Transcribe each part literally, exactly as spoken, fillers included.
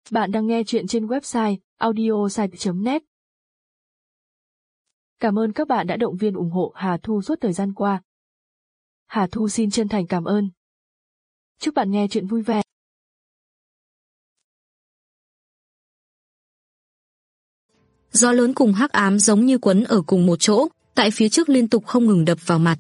Bạn đang nghe chuyện trên website audiosite chấm net. Cảm ơn các bạn đã động viên ủng hộ Hà Thu suốt thời gian qua. Hà Thu xin chân thành cảm ơn. Chúc bạn nghe chuyện vui vẻ. Gió lớn cùng hắc ám giống như quấn ở cùng một chỗ, tại phía trước liên tục không ngừng đập vào mặt.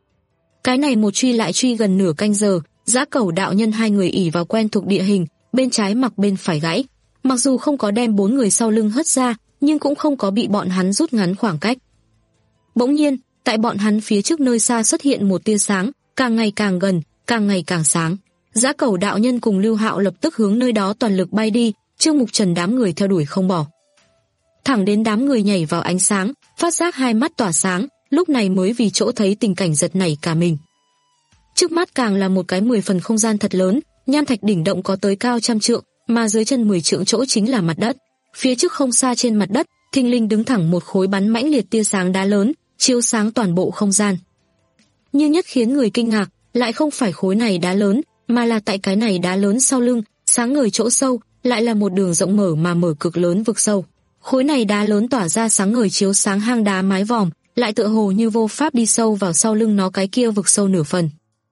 Cái này một truy lại truy gần nửa canh giờ, Dã Cẩu đạo nhân hai người ỉ vào quen thuộc địa hình, bên trái mặc bên phải gãy. Mặc dù không có đem bốn người sau lưng hất ra, nhưng cũng không có bị bọn hắn rút ngắn khoảng cách. Bỗng nhiên, tại bọn hắn phía trước nơi xa xuất hiện một tia sáng, càng ngày càng gần, càng ngày càng sáng. Dã Cẩu đạo nhân cùng Lưu Hạo lập tức hướng nơi đó toàn lực bay đi, Trương Mục Trần đám người theo đuổi không bỏ. Thẳng đến đám người nhảy vào ánh sáng, phát giác hai mắt tỏa sáng, lúc này mới vì chỗ thấy tình cảnh giật nảy cả mình. Trước mắt càng là một cái mười phần không gian thật lớn, nham thạch đỉnh động có tới cao trăm trượng, mà dưới chân mười trượng chỗ chính là mặt đất. Phía trước không xa trên mặt đất, thình lình đứng thẳng một khối bắn mãnh liệt tia sáng đá lớn, chiếu sáng toàn bộ không gian. Nhưng nhất khiến người kinh ngạc, lại không phải khối này đá lớn, mà là tại cái này đá lớn sau lưng, sáng ngời chỗ sâu, lại là một đường rộng mở mà mở cực lớn vực sâu. Khối này đá lớn tỏa ra sáng ngời chiếu sáng hang đá mái vòm, lại tựa hồ như vô pháp đi sâu vào sau lưng nó cái kia vực sâu nửa phần.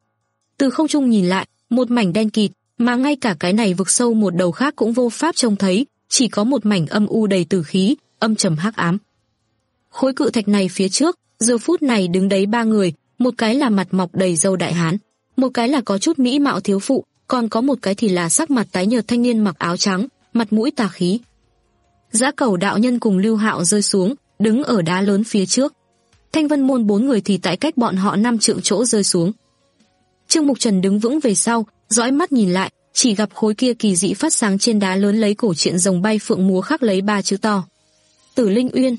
Từ không trung nhìn lại, một mảnh đen kịt, mà ngay cả cái này vực sâu một đầu khác cũng vô pháp trông thấy, chỉ có một mảnh âm u đầy tử khí, âm trầm hắc ám. Khối cự thạch này phía trước, giờ phút này đứng đấy ba người, một cái là mặt mọc đầy râu đại hán, một cái là có chút mỹ mạo thiếu phụ, còn có một cái thì là sắc mặt tái nhợt thanh niên mặc áo trắng, mặt mũi tà khí. Dã Cẩu đạo nhân cùng Lưu Hạo rơi xuống, đứng ở đá lớn phía trước. Thanh Vân môn bốn người thì tại cách bọn họ năm trượng chỗ rơi xuống. Trương Mục Trần đứng vững về sau, dõi mắt nhìn lại, chỉ gặp khối kia kỳ dị phát sáng trên đá lớn lấy cổ truyện rồng bay phượng múa khắc lấy ba chữ to: Tử Linh Uyên.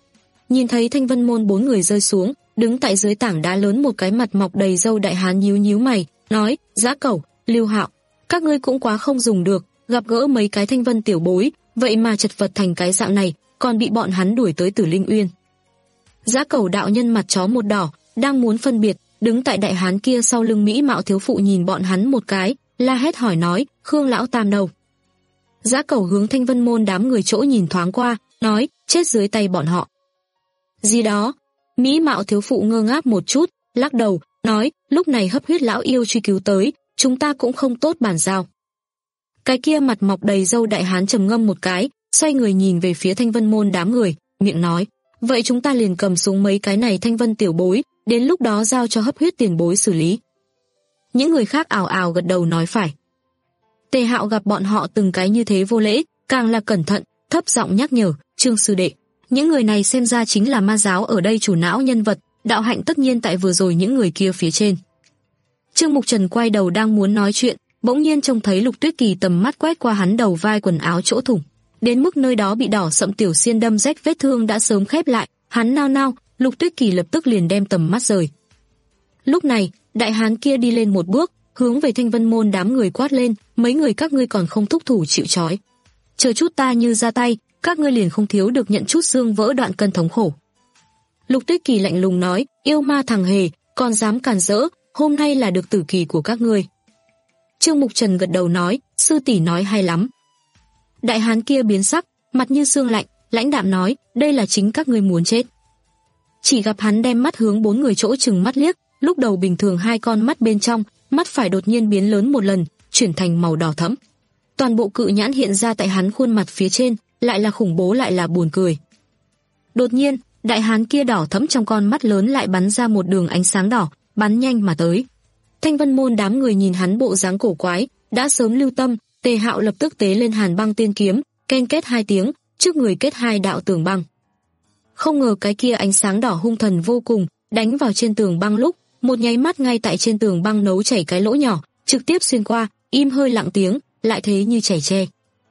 Nhìn thấy Thanh Vân môn bốn người rơi xuống, đứng tại dưới tảng đá lớn một cái mặt mọc đầy râu đại hán nhíu nhíu mày, nói: Dã Cẩu, Lưu Hạo, các ngươi cũng quá không dùng được, gặp gỡ mấy cái Thanh Vân tiểu bối, vậy mà chật vật thành cái dạng này, còn bị bọn hắn đuổi tới Tử Linh Uyên. Dã Cẩu đạo nhân mặt chó một đỏ, đang muốn phân biệt, đứng tại đại hán kia sau lưng mỹ mạo thiếu phụ nhìn bọn hắn một cái, la hét hỏi nói: Khương lão tam đâu? Dã Cẩu hướng Thanh Vân môn đám người chỗ nhìn thoáng qua, nói: chết dưới tay bọn họ. Gì đó? Mỹ mạo thiếu phụ ngơ ngác một chút, lắc đầu, nói: lúc này hấp huyết lão yêu truy cứu tới, chúng ta cũng không tốt bàn giao. Cái kia mặt mọc đầy râu đại hán trầm ngâm một cái, xoay người nhìn về phía Thanh Vân môn đám người, miệng nói: vậy chúng ta liền cầm xuống mấy cái này Thanh Vân tiểu bối, đến lúc đó giao cho hấp huyết tiền bối xử lý. Những người khác ào ào gật đầu nói phải. Tề Hạo gặp bọn họ từng cái như thế vô lễ, càng là cẩn thận, thấp giọng nhắc nhở: Trương sư đệ, những người này xem ra chính là ma giáo ở đây chủ não nhân vật, đạo hạnh tất nhiên tại vừa rồi những người kia phía trên. Trương Mục Trần quay đầu đang muốn nói chuyện, bỗng nhiên trông thấy Lục Tuyết Kỳ tầm mắt quét qua hắn đầu vai quần áo chỗ thủng, đến mức nơi đó bị đỏ sậm tiểu xiên đâm rách vết thương đã sớm khép lại, hắn nao nao, Lục Tuyết Kỳ lập tức liền đem tầm mắt rời. Lúc này, đại hán kia đi lên một bước, hướng về Thanh Vân môn đám người quát lên: mấy người các ngươi còn không thúc thủ chịu trói, chờ chút ta như ra tay, các ngươi liền không thiếu được nhận chút xương vỡ đoạn cân thống khổ. Lục Tuyết Kỳ lạnh lùng nói: yêu ma thằng hề, còn dám càn rỡ, hôm nay là được tử kỳ của các ngươi. Trương Mục Trần gật đầu nói: sư tỷ nói hay lắm. Đại hán kia biến sắc, mặt như xương lạnh, lãnh đạm nói: đây là chính các ngươi muốn chết. Chỉ gặp hắn đem mắt hướng bốn người chỗ chừng mắt liếc, lúc đầu bình thường hai con mắt bên trong, mắt phải đột nhiên biến lớn một lần, chuyển thành màu đỏ thẫm. Toàn bộ cự nhãn hiện ra tại hắn khuôn mặt phía trên, lại là khủng bố lại là buồn cười. Đột nhiên, đại hán kia đỏ thẫm trong con mắt lớn lại bắn ra một đường ánh sáng đỏ, bắn nhanh mà tới. Thanh Vân môn đám người nhìn hắn bộ dáng cổ quái, đã sớm lưu tâm, Tề Hạo lập tức tế lên Hàn Băng Tiên kiếm, ken kết hai tiếng, trước người kết hai đạo tường băng. Không ngờ cái kia ánh sáng đỏ hung thần vô cùng, đánh vào trên tường băng lúc, một nháy mắt ngay tại trên tường băng nấu chảy cái lỗ nhỏ, trực tiếp xuyên qua, im hơi lặng tiếng, lại thế như chảy tre.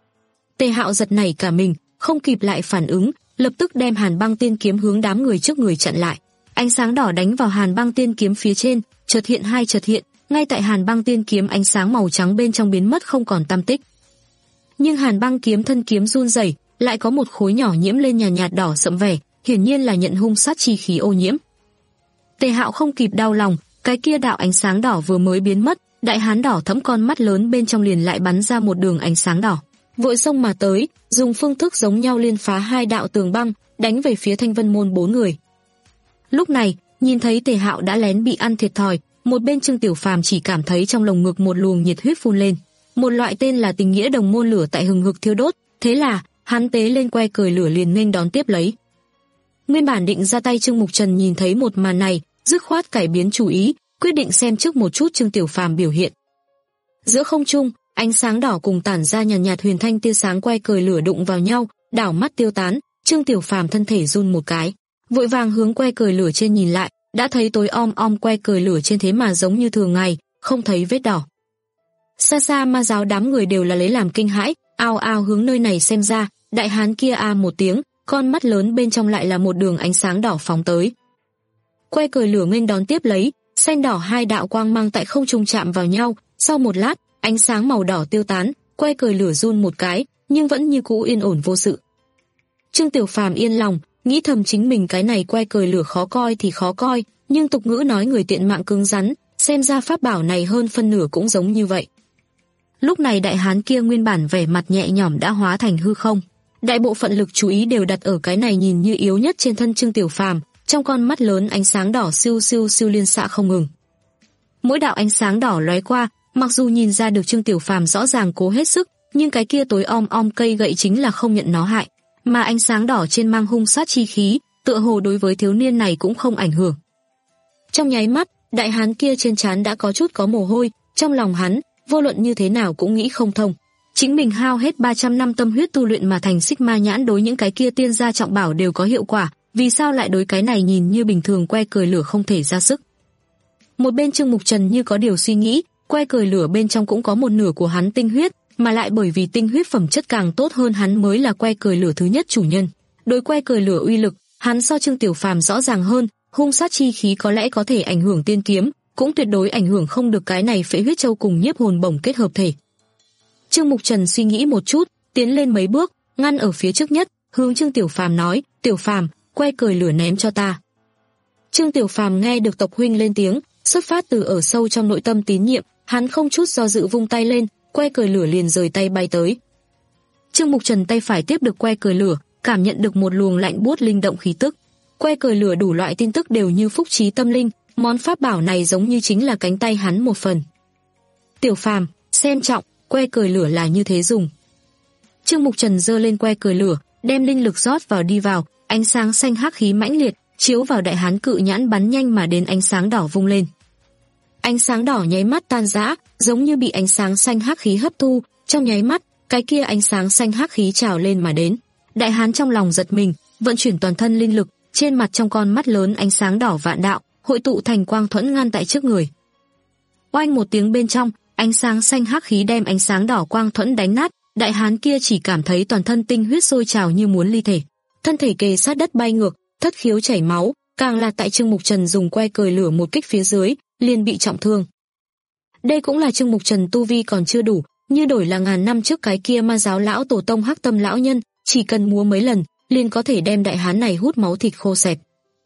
Tề Hạo giật nảy cả mình, không kịp lại phản ứng, lập tức đem Hàn Băng Tiên kiếm hướng đám người trước người chặn lại. Ánh sáng đỏ đánh vào Hàn Băng Tiên kiếm phía trên, chợt hiện hai chợt hiện, ngay tại Hàn Băng Tiên kiếm ánh sáng màu trắng bên trong biến mất không còn tăm tích. Nhưng Hàn Băng kiếm thân kiếm run rẩy, lại có một khối nhỏ nhiễm lên nhàn nhạt, nhạt đỏ sậm vẻ, hiển nhiên là nhận hung sát chi khí ô nhiễm. Tề Hạo không kịp đau lòng, cái kia đạo ánh sáng đỏ vừa mới biến mất, đại hán đỏ thẫm con mắt lớn bên trong liền lại bắn ra một đường ánh sáng đỏ. vội xông mà tới, dùng phương thức giống nhau liên phá hai đạo tường băng, đánh về phía Thanh Vân Môn bốn người. Lúc này, nhìn thấy Tề Hạo đã lén bị ăn thiệt thòi, một bên Trương Tiểu Phàm chỉ cảm thấy trong lồng ngực một luồng nhiệt huyết phun lên, một loại tên là tình nghĩa đồng môn lửa tại hừng hực thiêu đốt, thế là hắn tế lên que cười lửa liền nghênh đón tiếp lấy. Nguyên bản định ra tay Trương Mục Trần nhìn thấy một màn này, dứt khoát cải biến chủ ý, quyết định xem trước một chút Trương Tiểu Phàm biểu hiện. Giữa không trung, ánh sáng đỏ cùng tản ra nhàn nhạt, nhạt huyền thanh tia sáng que cười lửa đụng vào nhau, đảo mắt tiêu tán, Trương Tiểu Phàm thân thể run một cái, vội vàng hướng que cười lửa trên nhìn lại, đã thấy tối om om que cười lửa trên thế mà giống như thường ngày, không thấy vết đỏ. Xa xa ma giáo đám người đều là lấy làm kinh hãi, ao ao hướng nơi này xem ra, đại hán kia a một tiếng, con mắt lớn bên trong lại là một đường ánh sáng đỏ phóng tới. Que cười lửa nghênh đón tiếp lấy, xanh đỏ hai đạo quang mang tại không trung chạm vào nhau, sau một lát, ánh sáng màu đỏ tiêu tán, que cười lửa run một cái, nhưng vẫn như cũ yên ổn vô sự. Trương Tiểu Phàm yên lòng, nghĩ thầm chính mình cái này que cười lửa khó coi thì khó coi, nhưng tục ngữ nói người tiện mạng cứng rắn, xem ra pháp bảo này hơn phân nửa cũng giống như vậy. Lúc này đại hán kia nguyên bản vẻ mặt nhẹ nhõm đã hóa thành hư không. Đại bộ phận lực chú ý đều đặt ở cái này nhìn như yếu nhất trên thân Trương Tiểu Phàm, trong con mắt lớn ánh sáng đỏ siêu siêu siêu liên xạ không ngừng. Mỗi đạo ánh sáng đỏ lóe qua, mặc dù nhìn ra được Trương Tiểu Phàm rõ ràng cố hết sức, nhưng cái kia tối om om cây gậy chính là không nhận nó hại, mà ánh sáng đỏ trên mang hung sát chi khí, tựa hồ đối với thiếu niên này cũng không ảnh hưởng. Trong nháy mắt, đại hán kia trên trán đã có chút có mồ hôi, trong lòng hắn, vô luận như thế nào cũng nghĩ không thông. Chính mình hao hết ba trăm năm tâm huyết tu luyện mà thành xích ma nhãn đối những cái kia tiên gia trọng bảo đều có hiệu quả, vì sao lại đối cái này nhìn như bình thường que cười lửa không thể ra sức. Một bên Trương Mục Trần như có điều suy nghĩ, que cười lửa bên trong cũng có một nửa của hắn tinh huyết, mà lại bởi vì tinh huyết phẩm chất càng tốt hơn hắn mới là que cười lửa thứ nhất chủ nhân. Đối que cười lửa uy lực, hắn so Trương Tiểu Phàm rõ ràng hơn, hung sát chi khí có lẽ có thể ảnh hưởng tiên kiếm, cũng tuyệt đối ảnh hưởng không được cái này phệ huyết châu cùng nhiếp hồn bổng kết hợp thể. Trương Mục Trần suy nghĩ một chút, tiến lên mấy bước, ngăn ở phía trước nhất, hướng Trương Tiểu Phàm nói, "Tiểu Phàm, que cười lửa ném cho ta." Trương Tiểu Phàm nghe được tộc huynh lên tiếng, xuất phát từ ở sâu trong nội tâm tín nhiệm, hắn không chút do dự vung tay lên, que cười lửa liền rời tay bay tới. Trương Mục Trần tay phải tiếp được que cười lửa, cảm nhận được một luồng lạnh buốt linh động khí tức. Que cười lửa đủ loại tin tức đều như phúc trí tâm linh, món pháp bảo này giống như chính là cánh tay hắn một phần. "Tiểu Phàm, xem trọng, que cười lửa là như thế dùng." Trương Mục Trần giơ lên que cười lửa, đem linh lực rót vào đi vào, ánh sáng xanh hắc khí mãnh liệt, chiếu vào đại hán cự nhãn bắn nhanh mà đến ánh sáng đỏ vung lên. Ánh sáng đỏ nháy mắt tan rã, giống như bị ánh sáng xanh hắc khí hấp thu, trong nháy mắt, cái kia ánh sáng xanh hắc khí trào lên mà đến. Đại hán trong lòng giật mình, vận chuyển toàn thân linh lực, trên mặt trong con mắt lớn ánh sáng đỏ vạn đạo, hội tụ thành quang thuẫn ngăn tại trước người. Oanh một tiếng bên trong, ánh sáng xanh hắc khí đem ánh sáng đỏ quang thuẫn đánh nát, đại hán kia chỉ cảm thấy toàn thân tinh huyết sôi trào như muốn ly thể, thân thể kề sát đất bay ngược, thất khiếu chảy máu, càng là tại Trương Mục Trần dùng que cười lửa một kích phía dưới, liền bị trọng thương. Đây cũng là Trương Mục Trần tu vi còn chưa đủ, như đổi là ngàn năm trước cái kia ma giáo lão tổ tông Hắc Tâm lão nhân, chỉ cần múa mấy lần, liền có thể đem đại hán này hút máu thịt khô xẹp.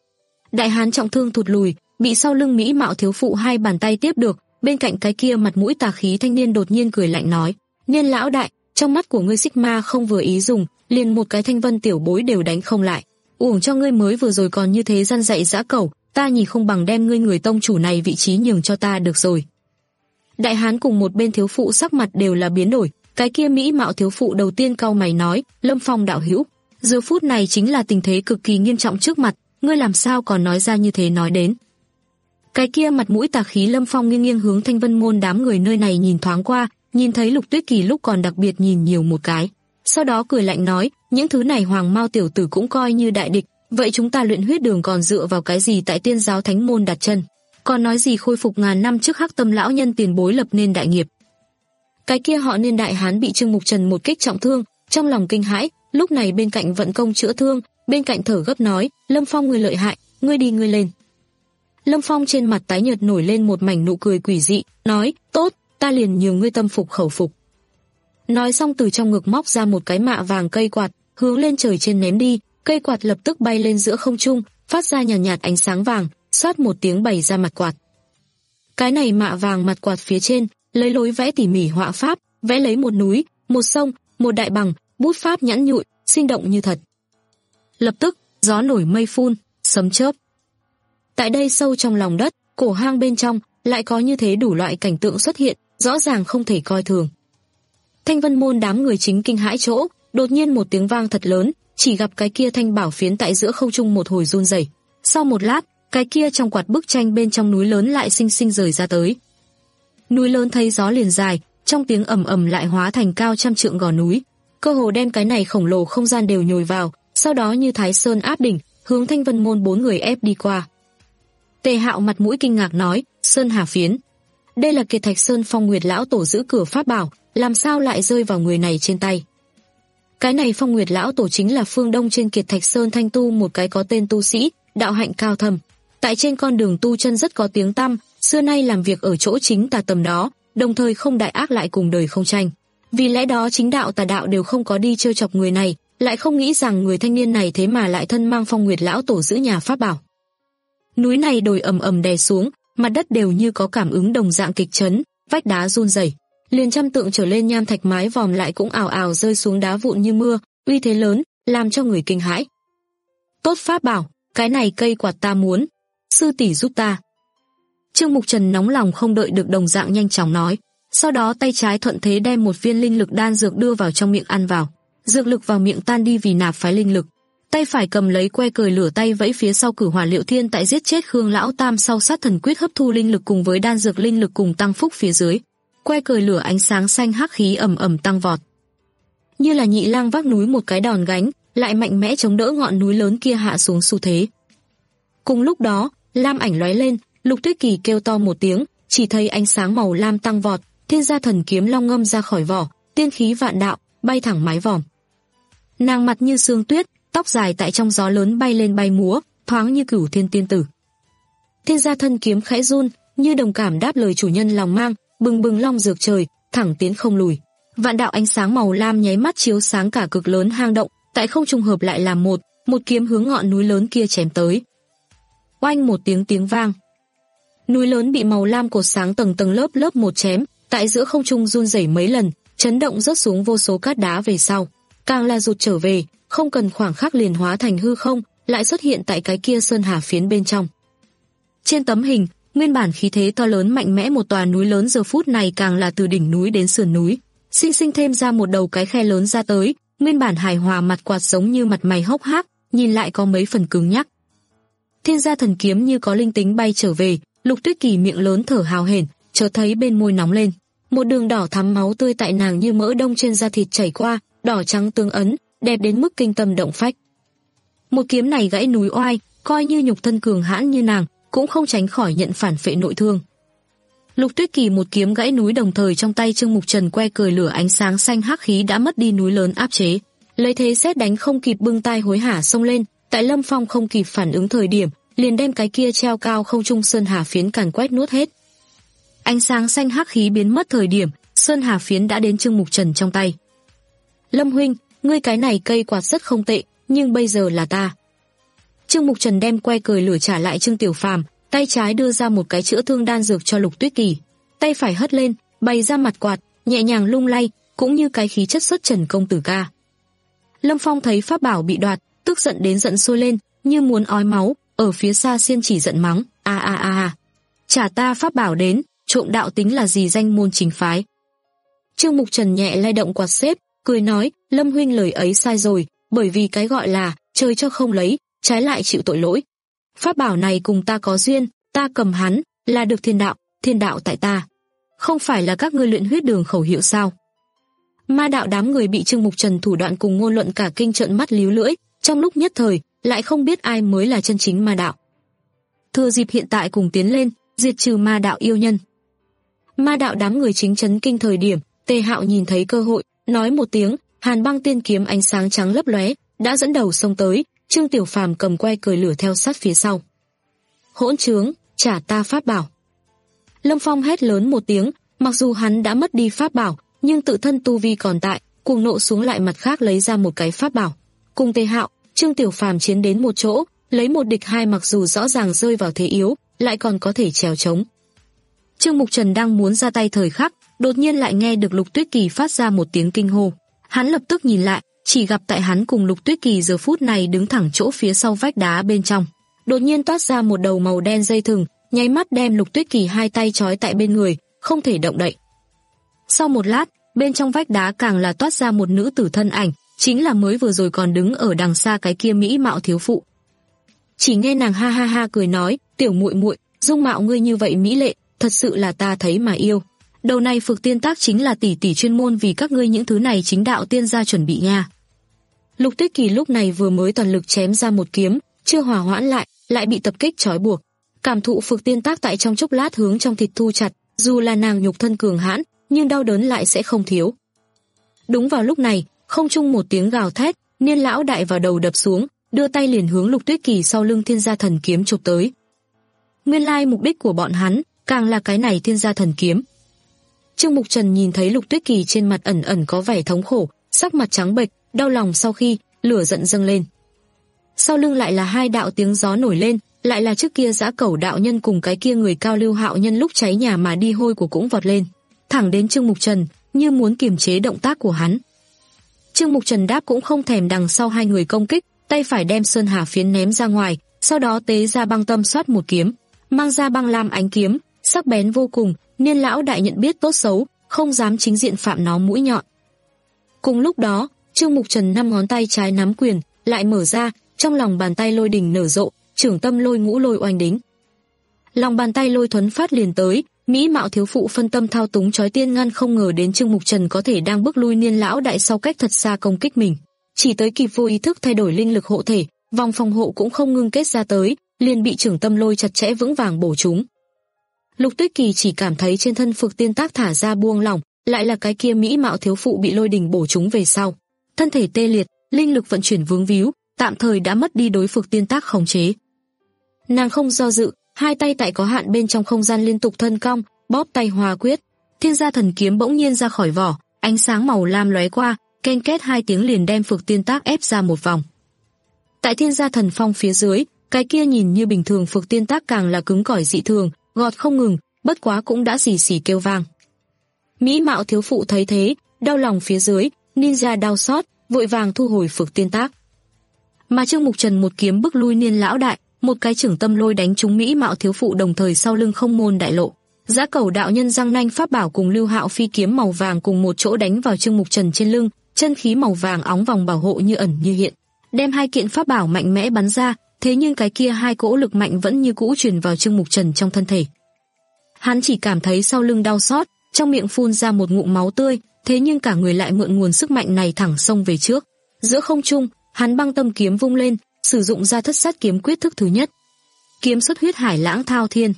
Đại hán trọng thương thụt lùi, bị sau lưng mỹ mạo thiếu phụ hai bàn tay tiếp được, bên cạnh cái kia mặt mũi tà khí thanh niên đột nhiên cười lạnh nói: "Niên lão đại, trong mắt của ngươi xích ma không vừa ý dùng, liền một cái thanh vân tiểu bối đều đánh không lại. Uổng cho ngươi mới vừa rồi còn như thế răn dạy dã cẩu, ta nhìn không bằng đem ngươi người tông chủ này vị trí nhường cho ta được rồi." Đại hán cùng một bên thiếu phụ sắc mặt đều là biến đổi, cái kia mỹ mạo thiếu phụ đầu tiên cau mày nói: "Lâm Phong đạo hữu, giờ phút này chính là tình thế cực kỳ nghiêm trọng trước mặt, ngươi làm sao còn nói ra như thế nói đến?" Cái kia mặt mũi tà khí Lâm Phong nghiêng nghiêng hướng Thanh Vân môn đám người nơi này nhìn thoáng qua, nhìn thấy Lục Tuyết Kỳ lúc còn đặc biệt nhìn nhiều một cái. Sau đó cười lạnh nói: "Những thứ này Hoàng Mao tiểu tử cũng coi như đại địch, vậy chúng ta luyện huyết đường còn dựa vào cái gì tại Tiên giáo thánh môn đặt chân? Còn nói gì khôi phục ngàn năm trước Hắc Tâm lão nhân tiền bối lập nên đại nghiệp?" Cái kia họ Niên đại hán bị Trương Mục Trần một kích trọng thương, trong lòng kinh hãi, lúc này bên cạnh vận công chữa thương, bên cạnh thở gấp nói: "Lâm Phong ngươi lợi hại, ngươi đi ngươi lên." Lâm Phong trên mặt tái nhợt nổi lên một mảnh nụ cười quỷ dị, nói: "Tốt, ta liền nhường ngươi tâm phục khẩu phục." Nói xong từ trong ngực móc ra một cái mạ vàng cây quạt, hướng lên trời trên ném đi, cây quạt lập tức bay lên giữa không trung, phát ra nhàn nhạt, nhạt ánh sáng vàng, xoát một tiếng bày ra mặt quạt. Cái này mạ vàng mặt quạt phía trên, lấy lối vẽ tỉ mỉ họa pháp, vẽ lấy một núi, một sông, một đại bằng, bút pháp nhẵn nhụi, sinh động như thật. Lập tức, gió nổi mây phun, sấm chớp. Tại đây sâu trong lòng đất, cổ hang bên trong, lại có như thế đủ loại cảnh tượng xuất hiện, rõ ràng không thể coi thường. Thanh Vân môn đám người chính kinh hãi chỗ, đột nhiên một tiếng vang thật lớn, chỉ gặp cái kia thanh bảo phiến tại giữa không trung một hồi run rẩy. Sau một lát, cái kia trong quạt bức tranh bên trong núi lớn lại xinh xinh rời ra tới. Núi lớn thấy gió liền dài, trong tiếng ầm ầm lại hóa thành cao trăm trượng gò núi, cơ hồ đem cái này khổng lồ không gian đều nhồi vào, sau đó như Thái Sơn áp đỉnh, hướng Thanh Vân môn bốn người ép đi qua. Tề Hạo mặt mũi kinh ngạc nói, Sơn Hà phiến, đây là Kiệt Thạch Sơn Phong Nguyệt lão tổ giữ cửa pháp bảo, làm sao lại rơi vào người này trên tay? Cái này Phong Nguyệt lão tổ chính là phương Đông trên Kiệt Thạch Sơn Thanh tu một cái có tên tu sĩ, đạo hạnh cao thâm, tại trên con đường tu chân rất có tiếng tăm, xưa nay làm việc ở chỗ chính tà tầm đó, đồng thời không đại ác lại cùng đời không tranh. Vì lẽ đó chính đạo tà đạo đều không có đi trêu chọc người này, lại không nghĩ rằng người thanh niên này thế mà lại thân mang Phong Nguyệt lão tổ giữ nhà pháp bảo. Núi này đồi ầm ầm đè xuống, mặt đất đều như có cảm ứng đồng dạng kịch chấn, vách đá run rẩy, liền trăm tượng trở lên nham thạch mái vòm lại cũng ào ào rơi xuống đá vụn như mưa, uy thế lớn, làm cho người kinh hãi. Tốt pháp bảo, cái này cây quạt ta muốn, sư tỷ giúp ta. Trương Mục Trần nóng lòng không đợi được đồng dạng nhanh chóng nói, sau đó tay trái thuận thế đem một viên linh lực đan dược đưa vào trong miệng ăn vào, dược lực vào miệng tan đi vì nạp phái linh lực. Tay phải cầm lấy que cời lửa tay vẫy phía sau cử hỏa liệu thiên tại giết chết Khương lão tam sau sát thần quyết hấp thu linh lực cùng với đan dược linh lực cùng tăng phúc phía dưới. Que cời lửa ánh sáng xanh hắc khí ầm ầm tăng vọt. Như là nhị lang vác núi một cái đòn gánh, lại mạnh mẽ chống đỡ ngọn núi lớn kia hạ xuống xu thế. Cùng lúc đó, lam ảnh lóe lên, Lục Tuyết Kỳ kêu to một tiếng, chỉ thấy ánh sáng màu lam tăng vọt, thiên gia thần kiếm long ngâm ra khỏi vỏ, tiên khí vạn đạo, bay thẳng mái vòm. Nàng mặt như sương tuyết, tóc dài tại trong gió lớn bay lên bay múa, thoáng như cửu thiên tiên tử. Thiên gia thân kiếm khẽ run, như đồng cảm đáp lời chủ nhân lòng mang, bừng bừng long dược trời, thẳng tiến không lùi. Vạn đạo ánh sáng màu lam nháy mắt chiếu sáng cả cực lớn hang động, tại không trung hợp lại làm một, một kiếm hướng ngọn núi lớn kia chém tới. Oanh một tiếng tiếng vang. Núi lớn bị màu lam cột sáng tầng tầng lớp lớp một chém, tại giữa không trung run rẩy mấy lần, chấn động rớt xuống vô số cát đá về sau, càng là rụt trở về, không cần khoảng khắc liền hóa thành hư không, lại xuất hiện tại cái kia sơn hà phiến bên trong. Trên tấm hình, nguyên bản khí thế to lớn mạnh mẽ một tòa núi lớn giờ phút này càng là từ đỉnh núi đến sườn núi, sinh sinh thêm ra một đầu cái khe lớn ra tới, nguyên bản hài hòa mặt quạt giống như mặt mày hốc hác, nhìn lại có mấy phần cứng nhắc. Thiên gia thần kiếm như có linh tính bay trở về, Lục Tuyết Kỳ miệng lớn thở hào hển, chợt thấy bên môi nóng lên, một đường đỏ thắm máu tươi tại nàng như mỡ đông trên da thịt chảy qua, đỏ trắng tương ấn, đẹp đến mức kinh tâm động phách. Một kiếm này gãy núi oai, coi như nhục thân cường hãn như nàng, cũng không tránh khỏi nhận phản phệ nội thương. Lục Tuyết Kỳ một kiếm gãy núi đồng thời trong tay Trương Mục Trần que cời lửa ánh sáng xanh hắc khí đã mất đi núi lớn áp chế, lấy thế xét đánh không kịp bưng tai hối hả xông lên, tại Lâm Phong không kịp phản ứng thời điểm, liền đem cái kia treo cao không trung sơn hà phiến càn quét nuốt hết. Ánh sáng xanh hắc khí biến mất thời điểm, sơn hà phiến đã đến Trương Mục Trần trong tay. Lâm huynh, ngươi cái này cây quạt rất không tệ, nhưng bây giờ là ta. Trương Mục Trần đem que cời lửa trả lại Trương Tiểu Phàm, tay trái đưa ra một cái chữa thương đan dược cho Lục Tuyết Kỳ, tay phải hất lên, bày ra mặt quạt, nhẹ nhàng lung lay, cũng như cái khí chất xuất trần công tử ca. Lâm Phong thấy pháp bảo bị đoạt, tức giận đến giận sôi lên, như muốn ói máu, ở phía xa xiên chỉ giận mắng, a a a a, trả ta pháp bảo đến, trộm đạo tính là gì danh môn chính phái. Trương Mục Trần nhẹ lay động quạt xếp, cười nói, Lâm huynh lời ấy sai rồi, bởi vì cái gọi là trời cho không lấy, trái lại chịu tội lỗi. Pháp bảo này cùng ta có duyên, ta cầm hắn, là được thiên đạo, thiên đạo tại ta. Không phải là các ngươi luyện huyết đường khẩu hiệu sao? Ma đạo đám người bị Trương Mục Trần thủ đoạn cùng ngôn luận cả kinh trợn mắt líu lưỡi, trong lúc nhất thời, lại không biết ai mới là chân chính ma đạo. Thừa dịp hiện tại cùng tiến lên, diệt trừ ma đạo yêu nhân. Ma đạo đám người chính chấn kinh thời điểm, Tề Hạo nhìn thấy cơ hội, nói một tiếng, Hàn Băng tiên kiếm ánh sáng trắng lấp lóe, đã dẫn đầu xông tới, Trương Tiểu Phàm cầm que cời lửa theo sát phía sau. Hỗn trướng, trả ta pháp bảo. Lâm Phong hét lớn một tiếng, mặc dù hắn đã mất đi pháp bảo, nhưng tự thân tu vi còn tại, cuồng nộ xuống lại mặt khác lấy ra một cái pháp bảo. Cùng Tề Hạo, Trương Tiểu Phàm chiến đến một chỗ, lấy một địch hai mặc dù rõ ràng rơi vào thế yếu, lại còn có thể trèo trống. Trương Mục Trần đang muốn ra tay thời khắc, đột nhiên lại nghe được Lục Tuyết Kỳ phát ra một tiếng kinh hô. Hắn lập tức nhìn lại, chỉ gặp tại hắn cùng Lục Tuyết Kỳ giờ phút này đứng thẳng chỗ phía sau vách đá bên trong. Đột nhiên toát ra một đầu màu đen dây thừng, nháy mắt đem Lục Tuyết Kỳ hai tay trói tại bên người, không thể động đậy. Sau một lát, bên trong vách đá càng là toát ra một nữ tử thân ảnh, chính là mới vừa rồi còn đứng ở đằng xa cái kia mỹ mạo thiếu phụ. Chỉ nghe nàng ha ha ha cười nói, tiểu muội muội, dung mạo ngươi như vậy mỹ lệ, thật sự là ta thấy mà yêu. Đầu này Phược Tiên Tác chính là tỷ tỷ chuyên môn vì các ngươi những thứ này chính đạo tiên gia chuẩn bị nha. Lục Tuyết Kỳ lúc này vừa mới toàn lực chém ra một kiếm, chưa hòa hoãn lại, lại bị tập kích trói buộc. Cảm thụ Phược Tiên Tác tại trong chốc lát hướng trong thịt thu chặt, dù là nàng nhục thân cường hãn, nhưng đau đớn lại sẽ không thiếu. Đúng vào lúc này, không trung một tiếng gào thét, Niên lão đại vào đầu đập xuống, đưa tay liền hướng Lục Tuyết Kỳ sau lưng Thiên Gia Thần Kiếm chụp tới. Nguyên lai mục đích của bọn hắn càng là cái này Thiên Gia Thần Kiếm. Trương Mục Trần nhìn thấy Lục Tuyết Kỳ trên mặt ẩn ẩn có vẻ thống khổ, sắc mặt trắng bệch, đau lòng sau khi, lửa giận dâng lên. Sau lưng lại là hai đạo tiếng gió nổi lên, lại là trước kia Dã Cẩu đạo nhân cùng cái kia người cao Lưu Hạo nhân lúc cháy nhà mà đi hôi của cũng vọt lên, thẳng đến Trương Mục Trần, như muốn kiềm chế động tác của hắn. Trương Mục Trần đáp cũng không thèm đằng sau hai người công kích, tay phải đem sơn hà phiến ném ra ngoài, sau đó tế ra băng tâm xoát một kiếm, mang ra băng lam ánh kiếm, sắc bén vô cùng. Niên lão đại nhận biết tốt xấu, không dám chính diện phạm nó mũi nhọn. Cùng lúc đó, Trương Mục Trần năm ngón tay trái nắm quyền, lại mở ra, trong lòng bàn tay lôi đình nở rộ, trưởng tâm lôi ngũ lôi oanh đính. Lòng bàn tay lôi thuấn phát liền tới, mỹ mạo thiếu phụ phân tâm thao túng chói tiên ngăn không ngờ đến Trương Mục Trần có thể đang bước lui Niên lão đại sau cách thật xa công kích mình. Chỉ tới kịp vô ý thức thay đổi linh lực hộ thể, vòng phòng hộ cũng không ngưng kết ra tới, liền bị trưởng tâm lôi chặt chẽ vững vàng bổ trúng. Lục Tuyết Kỳ chỉ cảm thấy trên thân Phược Tiên Tác thả ra buông lỏng, lại là cái kia mỹ mạo thiếu phụ bị lôi đình bổ trúng về sau, thân thể tê liệt, linh lực vận chuyển vướng víu, tạm thời đã mất đi đối Phược Tiên Tác khống chế. Nàng không do dự, hai tay tại có hạn bên trong không gian liên tục thân cong, bóp tay hòa quyết, Thiên Gia Thần Kiếm bỗng nhiên ra khỏi vỏ, ánh sáng màu lam lóe qua, ken két hai tiếng liền đem Phược Tiên Tác ép ra một vòng. Tại Thiên Gia Thần Phong phía dưới, cái kia nhìn như bình thường Phược Tiên Tác càng là cứng cỏi dị thường, gọt không ngừng, bất quá cũng đã xì xì kêu vang. Mỹ mạo thiếu phụ thấy thế, đau lòng phía dưới, ninja đau xót, vội vàng thu hồi Phược Tiên Tác. Mà Trương Mục Trần một kiếm bức lui Niên lão đại, một cái trưởng tâm lôi đánh trúng mỹ mạo thiếu phụ, đồng thời sau lưng không môn đại lộ. Dã Cẩu đạo nhân răng nanh pháp bảo cùng Lưu Hạo phi kiếm màu vàng cùng một chỗ đánh vào Trương Mục Trần trên lưng, chân khí màu vàng óng vòng bảo hộ như ẩn như hiện, đem hai kiện pháp bảo mạnh mẽ bắn ra, thế nhưng cái kia hai cỗ lực mạnh vẫn như cũ truyền vào Trương Mục Trần trong thân thể. Hắn chỉ cảm thấy sau lưng đau xót, trong miệng phun ra một ngụm máu tươi, thế nhưng cả người lại mượn nguồn sức mạnh này thẳng xông về trước. Giữa không trung, hắn băng tâm kiếm vung lên, sử dụng ra Thất Sát kiếm quyết thức thứ nhất. Kiếm xuất huyết hải lãng thao thiên.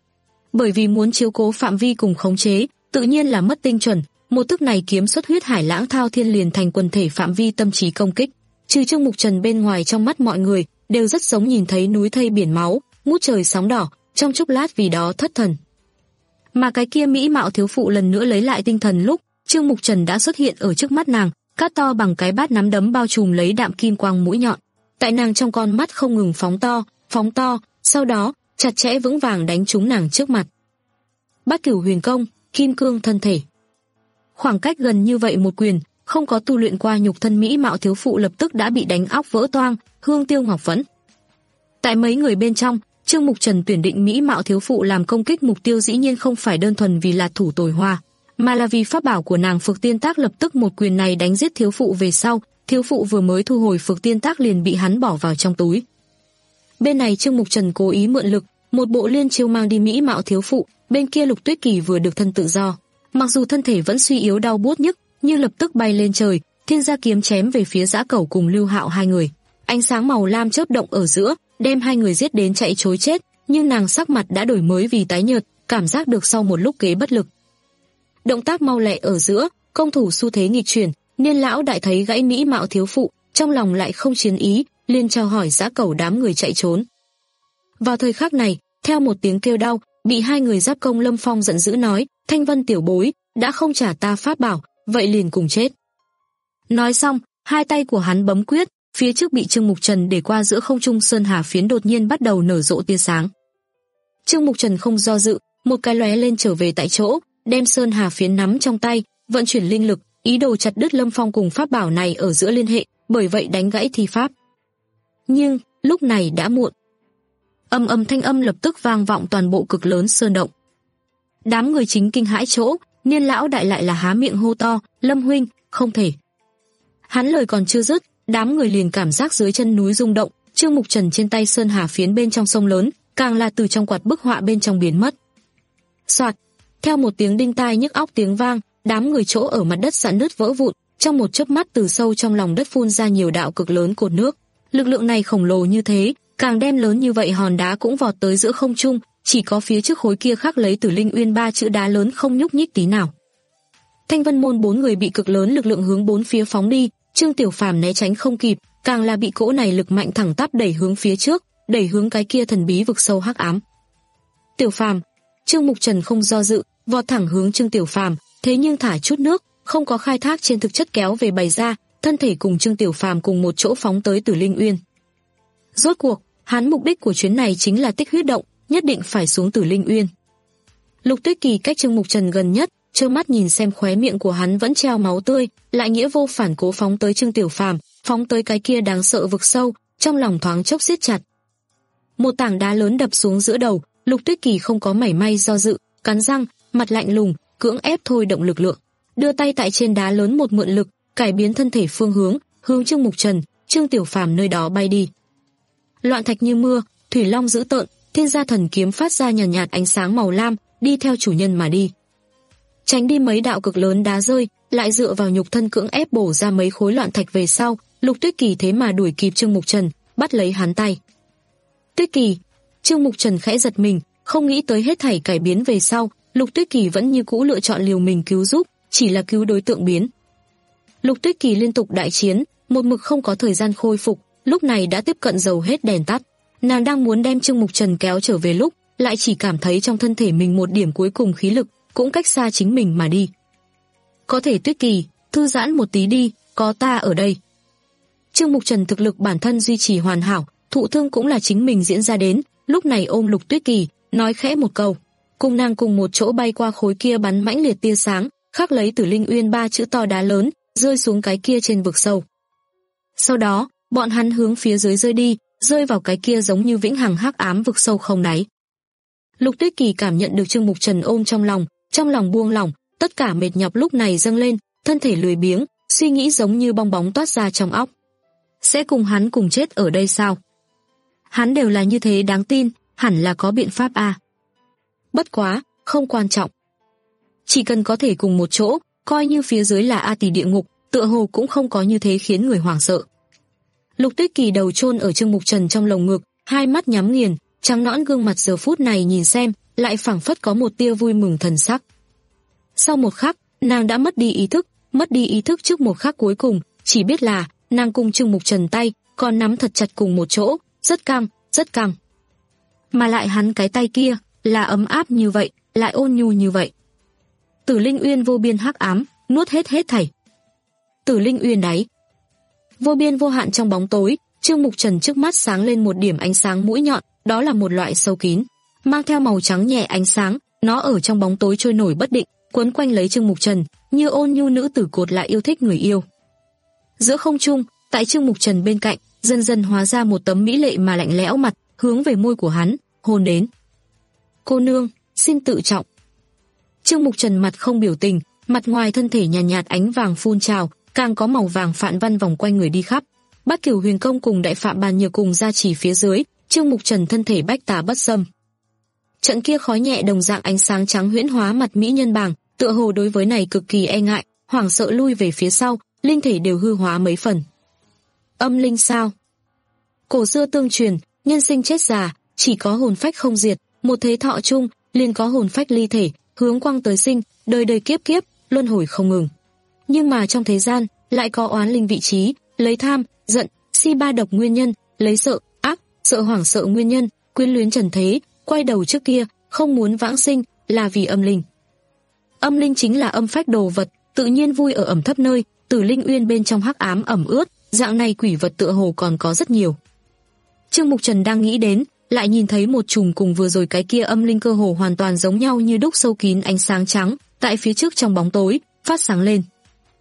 Bởi vì muốn chiếu cố phạm vi cùng khống chế, tự nhiên là mất tinh chuẩn, một thức này kiếm xuất huyết hải lãng thao thiên liền thành quần thể phạm vi tâm trí công kích. Trừ Trương Mục Trần bên ngoài, trong mắt mọi người đều rất giống nhìn thấy núi thây biển máu, ngút trời sóng đỏ, trong chốc lát vì đó thất thần. Mà cái kia mỹ mạo thiếu phụ lần nữa lấy lại tinh thần lúc Trương Mục Trần đã xuất hiện ở trước mắt nàng, cát to bằng cái bát nắm đấm bao trùm lấy đạm kim quang mũi nhọn, tại nàng trong con mắt không ngừng phóng to, phóng to, sau đó chặt chẽ vững vàng đánh trúng nàng trước mặt. Bát Cửu Huyền Công, kim cương thân thể. Khoảng cách gần như vậy một quyền, không có tu luyện qua nhục thân mỹ mạo thiếu phụ lập tức đã bị đánh óc vỡ toang, hương tiêu ngọc vẫn. Tại mấy người bên trong, Trương Mục Trần tuyển định mỹ mạo thiếu phụ làm công kích mục tiêu dĩ nhiên không phải đơn thuần vì là thủ tồi hoa, mà là vì pháp bảo của nàng Phược Tiên Tác. Lập tức một quyền này đánh giết thiếu phụ về sau, thiếu phụ vừa mới thu hồi Phược Tiên Tác liền bị hắn bỏ vào trong túi. Bên này Trương Mục Trần cố ý mượn lực, một bộ liên chiêu mang đi mỹ mạo thiếu phụ, bên kia Lục Tuyết Kỳ vừa được thân tự do, mặc dù thân thể vẫn suy yếu đau buốt nhức, nhưng lập tức bay lên trời, Thiên Gia kiếm chém về phía Dã Cẩu cùng Lưu Hạo hai người. Ánh sáng màu lam chớp động ở giữa, đem hai người giết đến chạy trối chết, nhưng nàng sắc mặt đã đổi mới vì tái nhợt, cảm giác được sau một lúc kế bất lực. Động tác mau lẹ ở giữa, công thủ xu thế nghịch chuyển, Niên lão đại thấy gãy mỹ mạo thiếu phụ, trong lòng lại không chiến ý, liền chào hỏi Dã Cẩu đám người chạy trốn. Vào thời khắc này, theo một tiếng kêu đau, bị hai người giáp công Lâm Phong giận dữ nói, Thanh Vân tiểu bối, đã không trả ta pháp bảo, vậy liền cùng chết. Nói xong, hai tay của hắn bấm quyết, phía trước bị Trương Mục Trần để qua giữa không trung sơn hà phiến đột nhiên bắt đầu nở rộ tia sáng. Trương Mục Trần không do dự, một cái lóe lên trở về tại chỗ, đem sơn hà phiến nắm trong tay, vận chuyển linh lực, ý đồ chặt đứt Lâm Phong cùng pháp bảo này ở giữa liên hệ, bởi vậy đánh gãy thi pháp. Nhưng, lúc này đã muộn. Âm âm thanh âm lập tức vang vọng toàn bộ Cực Lớn Sơn động. Đám người chính kinh hãi chỗ, Niên lão đại lại là há miệng hô to, "Lâm huynh, không thể." Hắn lời còn chưa dứt, đám người liền cảm giác dưới chân núi rung động, Trương Mục Trần trên tay sơn hà phiến bên trong sông lớn, càng là từ trong quạt bức họa bên trong biến mất. Soạt, theo một tiếng đinh tai nhức óc tiếng vang, đám người chỗ ở mặt đất rạn nứt vỡ vụn, trong một chớp mắt từ sâu trong lòng đất phun ra nhiều đạo cực lớn cột nước. Lực lượng này khổng lồ như thế, càng đem lớn như vậy hòn đá cũng vọt tới giữa không trung, chỉ có phía trước khối kia khắc lấy Tử Linh Uyên ba chữ đá lớn không nhúc nhích tí nào. Thanh Vân môn bốn người bị cực lớn lực lượng hướng bốn phía phóng đi, Trương Tiểu Phàm né tránh không kịp, càng là bị cỗ này lực mạnh thẳng tắp đẩy hướng phía trước, đẩy hướng cái kia thần bí vực sâu hắc ám. Tiểu Phàm, Trương Mục Trần không do dự, vọt thẳng hướng Trương Tiểu Phàm, thế nhưng thả chút nước, không có khai thác trên thực chất kéo về bày ra, thân thể cùng Trương Tiểu Phàm cùng một chỗ phóng tới Tử Linh Uyên. Rốt cuộc, hắn mục đích của chuyến này chính là tích huyết động, nhất định phải xuống Tử Linh Uyên. Lục Tuyết Kỳ cách Trương Mục Trần gần nhất, trơ mắt nhìn xem khóe miệng của hắn vẫn treo máu tươi, lại nghĩa vô phản cố phóng tới Trương Tiểu Phàm, phóng tới cái kia đáng sợ vực sâu, trong lòng thoáng chốc siết chặt. Một tảng đá lớn đập xuống giữa đầu, Lục Tuyết Kỳ không có mảy may do dự, cắn răng, mặt lạnh lùng, cưỡng ép thôi động lực lượng, đưa tay tại trên đá lớn một mượn lực, cải biến thân thể phương hướng, hướng Trương Mục Trần, Trương Tiểu Phàm nơi đó bay đi. Loạn thạch như mưa, thủy long dữ tợn, thiên gia thần kiếm phát ra nhàn nhạt, nhạt ánh sáng màu lam, đi theo chủ nhân mà đi. Tránh đi mấy đạo cực lớn đá rơi, lại dựa vào nhục thân cưỡng ép bổ ra mấy khối loạn thạch về sau, Lục Tuyết Kỳ thế mà đuổi kịp Trương Mục Trần, bắt lấy hắn tay. Tuyết Kỳ, Trương Mục Trần khẽ giật mình, không nghĩ tới hết thảy cải biến về sau, Lục Tuyết Kỳ vẫn như cũ lựa chọn liều mình cứu giúp, chỉ là cứu đối tượng biến. Lục Tuyết Kỳ liên tục đại chiến, một mực không có thời gian khôi phục, lúc này đã tiếp cận dầu hết đèn tắt. Nàng đang muốn đem Trương Mục Trần kéo trở về lúc, lại chỉ cảm thấy trong thân thể mình một điểm cuối cùng khí lực, cũng cách xa chính mình mà đi. Có thể Tuyết Kỳ, thư giãn một tí đi, có ta ở đây. Trương Mục Trần thực lực bản thân duy trì hoàn hảo, thụ thương cũng là chính mình diễn ra đến, lúc này ôm Lục Tuyết Kỳ, nói khẽ một câu, cùng nàng cùng một chỗ bay qua khối kia bắn mãnh liệt tia sáng, khắc lấy Tử Linh Uyên ba chữ to đá lớn, rơi xuống cái kia trên vực sâu. Sau đó, bọn hắn hướng phía dưới rơi đi, rơi vào cái kia giống như vĩnh hằng hắc ám vực sâu không đáy. Lục Tuyết Kỳ cảm nhận được Trương Mục Trần ôm trong lòng, trong lòng buông lỏng, tất cả mệt nhọc lúc này dâng lên, thân thể lười biếng, suy nghĩ giống như bong bóng toát ra trong óc. Sẽ cùng hắn cùng chết ở đây sao? Hắn đều là như thế đáng tin, hẳn là có biện pháp a. À. Bất quá, không quan trọng. Chỉ cần có thể cùng một chỗ, coi như phía dưới là A Tỳ địa ngục, tựa hồ cũng không có như thế khiến người hoảng sợ. Lục Tuyết Kỳ đầu chôn ở Trương Mục Trần trong lồng ngực, hai mắt nhắm nghiền, trắng nõn gương mặt giờ phút này nhìn xem, lại phảng phất có một tia vui mừng thần sắc. Sau một khắc, nàng đã mất đi ý thức, mất đi ý thức trước một khắc cuối cùng, chỉ biết là nàng cùng Trương Mục Trần tay còn nắm thật chặt cùng một chỗ, rất căng, rất căng. Mà lại hắn cái tay kia là ấm áp như vậy, lại ôn nhu như vậy. Tử Linh Uyên vô biên hắc ám, nuốt hết hết thảy. Tử Linh Uyên đáy, vô biên vô hạn trong bóng tối, Trương Mục Trần trước mắt sáng lên một điểm ánh sáng mũi nhọn, đó là một loại sâu kín, mang theo màu trắng nhẹ ánh sáng, nó ở trong bóng tối trôi nổi bất định, quấn quanh lấy Trương Mục Trần, như ôn nhu nữ tử cột lại yêu thích người yêu. Giữa không trung, tại Trương Mục Trần bên cạnh, dần dần hóa ra một tấm mỹ lệ mà lạnh lẽo mặt, hướng về môi của hắn, hôn đến. Cô nương, xin tự trọng. Trương Mục Trần mặt không biểu tình, mặt ngoài thân thể nhàn nhạt, nhạt ánh vàng phun trào, càng có màu vàng phạn văn vòng quanh người đi khắp. Bát Cửu Huyền Công cùng Đại Phạm Bàn Nhược cùng ra chỉ phía dưới, Trương Mục Trần thân thể bách tà bất xâm. Trận kia khói nhẹ đồng dạng ánh sáng trắng huyễn hóa mặt mỹ nhân bàng, tựa hồ đối với này cực kỳ e ngại, hoảng sợ lui về phía sau, linh thể đều hư hóa mấy phần. Âm linh sao? Cổ xưa tương truyền, nhân sinh chết già, chỉ có hồn phách không diệt, một thế thọ chung, liền có hồn phách ly thể, hướng quang tới sinh, đời đời kiếp kiếp, luân hồi không ngừng. Nhưng mà trong thế gian, lại có oán linh vị trí, lấy tham, giận, si ba độc nguyên nhân, lấy sợ, ác, sợ hoảng sợ nguyên nhân, quyến luyến trần thế, quay đầu trước kia, không muốn vãng sinh, là vì âm linh. Âm linh chính là âm phách đồ vật, tự nhiên vui ở ẩm thấp nơi, Tử Linh Uyên bên trong hắc ám ẩm ướt, dạng này quỷ vật tựa hồ còn có rất nhiều. Trương Mục Trần đang nghĩ đến, lại nhìn thấy một chùm cùng vừa rồi cái kia âm linh cơ hồ hoàn toàn giống nhau như đúc sâu kín ánh sáng trắng, tại phía trước trong bóng tối, phát sáng lên.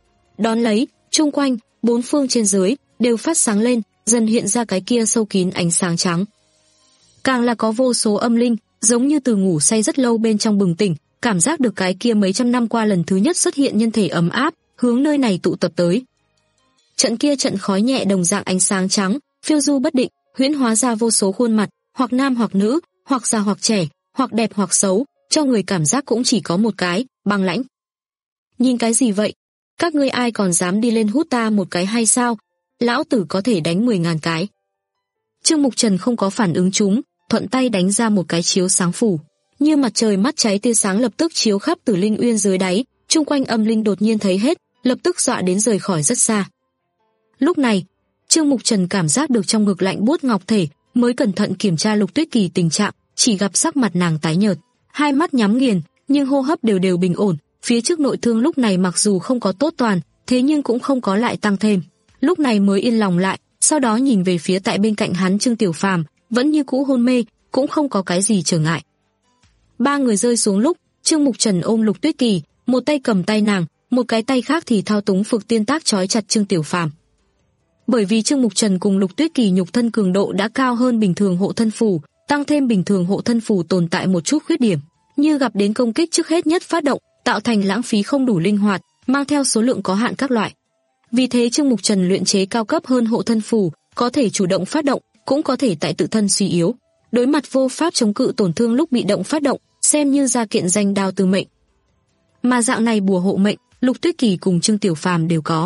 Đón lấy, chung quanh, bốn phương trên dưới đều phát sáng lên, dần hiện ra cái kia sâu kín ánh sáng trắng. Càng là có vô số âm linh, giống như từ ngủ say rất lâu bên trong bừng tỉnh, cảm giác được cái kia mấy trăm năm qua lần thứ nhất xuất hiện nhân thể ấm áp, hướng nơi này tụ tập tới. Trận kia trận khói nhẹ đồng dạng ánh sáng trắng, phiêu du bất định, huyễn hóa ra vô số khuôn mặt, hoặc nam hoặc nữ, hoặc già hoặc trẻ, hoặc đẹp hoặc xấu, cho người cảm giác cũng chỉ có một cái, băng lãnh. Nhìn cái gì vậy? Các ngươi ai còn dám đi lên hút ta một cái hay sao? Lão tử có thể đánh mười ngàn cái. Trương Mục Trần không có phản ứng chúng, thuận tay đánh ra một cái chiếu sáng phủ. Như mặt trời mắt cháy tia sáng lập tức chiếu khắp Tử Linh Uyên dưới đáy, chung quanh âm linh đột nhiên thấy hết, lập tức dọa đến rời khỏi rất xa. Lúc này, Trương Mục Trần cảm giác được trong ngực lạnh buốt ngọc thể, mới cẩn thận kiểm tra Lục Tuyết Kỳ tình trạng, chỉ gặp sắc mặt nàng tái nhợt, hai mắt nhắm nghiền, nhưng hô hấp đều đều bình ổn, phía trước nội thương lúc này mặc dù không có tốt toàn, thế nhưng cũng không có lại tăng thêm. Lúc này mới yên lòng lại, sau đó nhìn về phía tại bên cạnh hắn Trương Tiểu Phàm, vẫn như cũ hôn mê, cũng không có cái gì trở ngại. Ba người rơi xuống lúc, Trương Mục Trần ôm Lục Tuyết Kỳ, một tay cầm tay nàng, một cái tay khác thì thao túng Phược Tiên Tác trói chặt Trương Tiểu Phàm. Bởi vì Trương Mục Trần cùng Lục Tuyết Kỳ nhục thân cường độ đã cao hơn bình thường hộ thân phù, tăng thêm bình thường hộ thân phù tồn tại một chút khuyết điểm, như gặp đến công kích trước hết nhất phát động, tạo thành lãng phí không đủ linh hoạt, mang theo số lượng có hạn các loại. Vì thế Trương Mục Trần luyện chế cao cấp hơn hộ thân phù, có thể chủ động phát động, cũng có thể tại tự thân suy yếu. Đối mặt vô pháp chống cự tổn thương lúc bị động phát động, xem như ra kiện danh đao từ mệnh. Mà dạng này bùa hộ mệnh, Lục Tuyết Kỳ cùng Trương Tiểu Phàm đều có.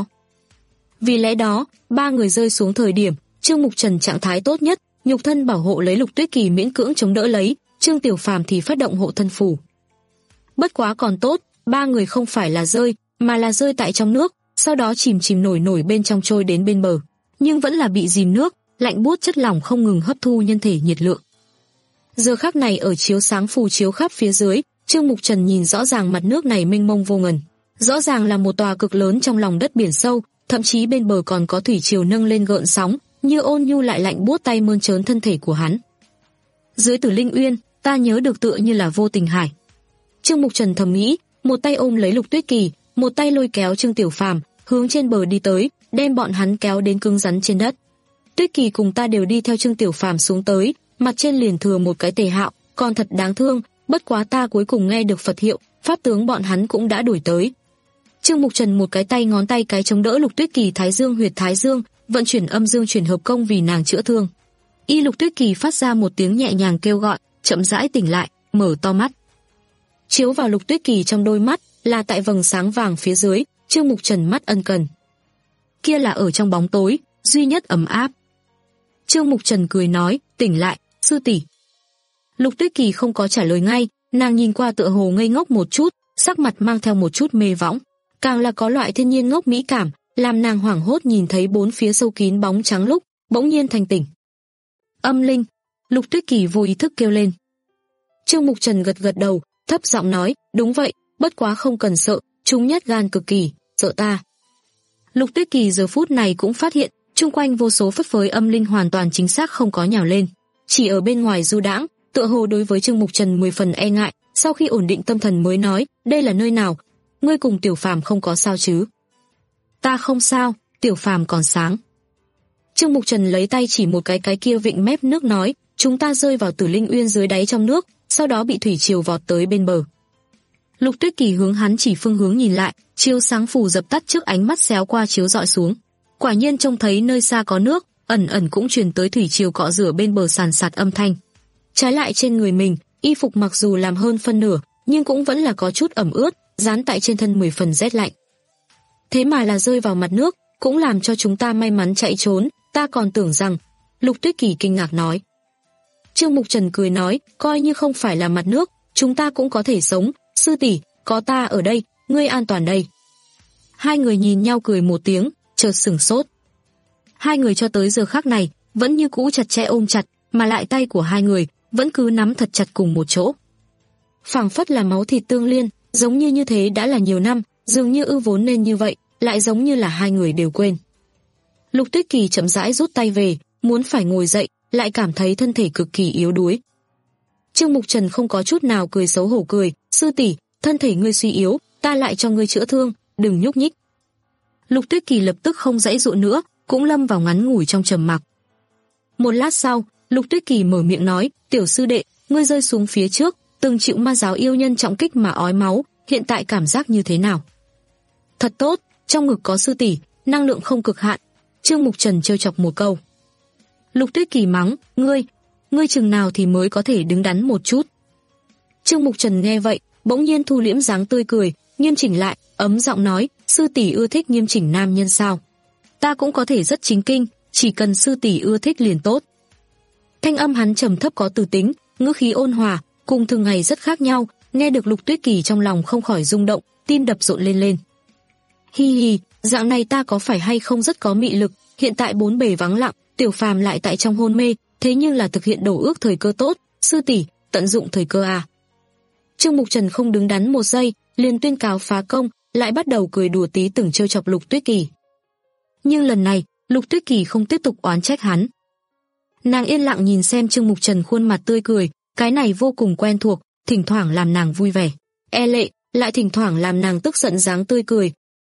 Vì lẽ đó, ba người rơi xuống thời điểm, Trương Mục Trần trạng thái tốt nhất, nhục thân bảo hộ lấy Lục Tuyết Kỳ miễn cưỡng chống đỡ lấy, Trương Tiểu Phàm thì phát động hộ thân phù. Bất quá còn tốt, ba người không phải là rơi, mà là rơi tại trong nước, sau đó chìm chìm nổi nổi bên trong trôi đến bên bờ, nhưng vẫn là bị dìm nước, lạnh buốt chất lỏng không ngừng hấp thu nhân thể nhiệt lượng. Giờ khắc này ở chiếu sáng phù chiếu khắp phía dưới, Trương Mục Trần nhìn rõ ràng mặt nước này mênh mông vô ngần, rõ ràng là một tòa cực lớn trong lòng đất biển sâu, thậm chí bên bờ còn có thủy triều nâng lên gợn sóng, như ôn nhu lại lạnh buốt tay mơn trớn thân thể của hắn. Dưới Tử Linh Uyên, ta nhớ được tựa như là vô tình hải. Trương Mục Trần thầm nghĩ, một tay ôm lấy Lục Tuyết Kỳ, một tay lôi kéo Trương Tiểu Phàm, hướng trên bờ đi tới, đem bọn hắn kéo đến cứng rắn trên đất. Tuyết Kỳ cùng ta đều đi theo Trương Tiểu Phàm xuống tới, mặt trên liền thừa một cái Tề Hạo, còn thật đáng thương, bất quá ta cuối cùng nghe được Phật hiệu, pháp tướng bọn hắn cũng đã đuổi tới. Trương Mục Trần một cái tay ngón tay cái chống đỡ Lục Tuyết Kỳ thái dương huyệt thái dương, vận chuyển âm dương chuyển hợp công vì nàng chữa thương. Y Lục Tuyết Kỳ phát ra một tiếng nhẹ nhàng kêu gọi, chậm rãi tỉnh lại, mở to mắt. Chiếu vào Lục Tuyết Kỳ trong đôi mắt, là tại vầng sáng vàng phía dưới, Trương Mục Trần mắt ân cần. Kia là ở trong bóng tối, duy nhất ấm áp. Trương Mục Trần cười nói, tỉnh lại, sư tỷ. Lục Tuyết Kỳ không có trả lời ngay, nàng nhìn qua tựa hồ ngây ngốc một chút, sắc mặt mang theo một chút mê võng, càng là có loại thiên nhiên ngốc mỹ cảm, làm nàng hoảng hốt nhìn thấy bốn phía sâu kín bóng trắng lúc, bỗng nhiên thành tỉnh. Âm linh, Lục Tuyết Kỳ vô ý thức kêu lên. Trương Mục Trần gật gật đầu, thấp giọng nói, đúng vậy, bất quá không cần sợ, chúng nhát gan cực kỳ, sợ ta. Lục Tuyết Kỳ giờ phút này cũng phát hiện, chung quanh vô số phất phới âm linh hoàn toàn chính xác không có nhào lên, chỉ ở bên ngoài du đãng, tựa hồ đối với Trương Mục Trần mười phần e ngại, sau khi ổn định tâm thần mới nói, đây là nơi nào, ngươi cùng Tiểu Phàm không có sao chứ? Ta không sao, Tiểu Phàm còn sáng. Trương Mục Trần lấy tay chỉ một cái cái kia vịnh mép nước nói, chúng ta rơi vào Tử Linh Uyên dưới đáy trong nước, sau đó bị thủy triều vọt tới bên bờ. Lục Tuyết Kỳ hướng hắn chỉ phương hướng nhìn lại, chiếu sáng phù dập tắt trước ánh mắt xéo qua chiếu dọi xuống. Quả nhiên trông thấy nơi xa có nước, ẩn ẩn cũng truyền tới thủy triều cọ rửa bên bờ sàn sạt âm thanh. Trái lại trên người mình, y phục mặc dù làm hơn phân nửa, nhưng cũng vẫn là có chút ẩm ướt, dán tại trên thân mười phần rét lạnh. Thế mà là rơi vào mặt nước, cũng làm cho chúng ta may mắn chạy trốn, ta còn tưởng rằng... Lục Tuyết Kỳ kinh ngạc nói. Trương Mục Trần cười nói, coi như không phải là mặt nước, chúng ta cũng có thể sống, sư tỷ, có ta ở đây, ngươi an toàn đây. Hai người nhìn nhau cười một tiếng, chợt sửng sốt. Hai người cho tới giờ khắc này, vẫn như cũ chặt chẽ ôm chặt, mà lại tay của hai người, vẫn cứ nắm thật chặt cùng một chỗ. Phảng phất là máu thịt tương liên, giống như như thế đã là nhiều năm, dường như ư vốn nên như vậy, lại giống như là hai người đều quên. Lục Tuyết Kỳ chậm rãi rút tay về, muốn phải ngồi dậy, lại cảm thấy thân thể cực kỳ yếu đuối. Trương Mục Trần không có chút nào cười xấu hổ cười, sư tỷ, thân thể ngươi suy yếu, ta lại cho ngươi chữa thương, đừng nhúc nhích. Lục Tuyết Kỳ lập tức không giãy giụa nữa, cũng lâm vào ngắn ngủi trong trầm mặc. Một lát sau, Lục Tuyết Kỳ mở miệng nói, tiểu sư đệ, ngươi rơi xuống phía trước, từng chịu ma giáo yêu nhân trọng kích mà ói máu, hiện tại cảm giác như thế nào? Thật tốt, trong ngực có sư tỷ, năng lượng không cực hạn. Trương Mục Trần trêu chọc một câu. Lục Tuyết Kỳ mắng, ngươi, ngươi chừng nào thì mới có thể đứng đắn một chút. Trương Mục Trần nghe vậy, bỗng nhiên thu liễm dáng tươi cười, nghiêm chỉnh lại, ấm giọng nói, sư tỷ ưa thích nghiêm chỉnh nam nhân sao? Ta cũng có thể rất chính kinh, chỉ cần sư tỷ ưa thích liền tốt. Thanh âm hắn trầm thấp có từ tính, ngữ khí ôn hòa, cùng thường ngày rất khác nhau, nghe được Lục Tuyết Kỳ trong lòng không khỏi rung động, tim đập rộn lên lên. Hi hi, dạng này ta có phải hay không rất có mị lực, hiện tại bốn bề vắng lặng, Tiểu Phàm lại tại trong hôn mê, thế nhưng là thực hiện đổ ước thời cơ tốt, sư tỷ, tận dụng thời cơ à. Trương Mục Trần không đứng đắn một giây, liền tuyên cáo phá công, lại bắt đầu cười đùa tí từng trêu chọc Lục Tuyết Kỳ. Nhưng lần này, Lục Tuyết Kỳ không tiếp tục oán trách hắn. Nàng yên lặng nhìn xem Trương Mục Trần khuôn mặt tươi cười, cái này vô cùng quen thuộc, thỉnh thoảng làm nàng vui vẻ, e lệ, lại thỉnh thoảng làm nàng tức giận dáng tươi cười.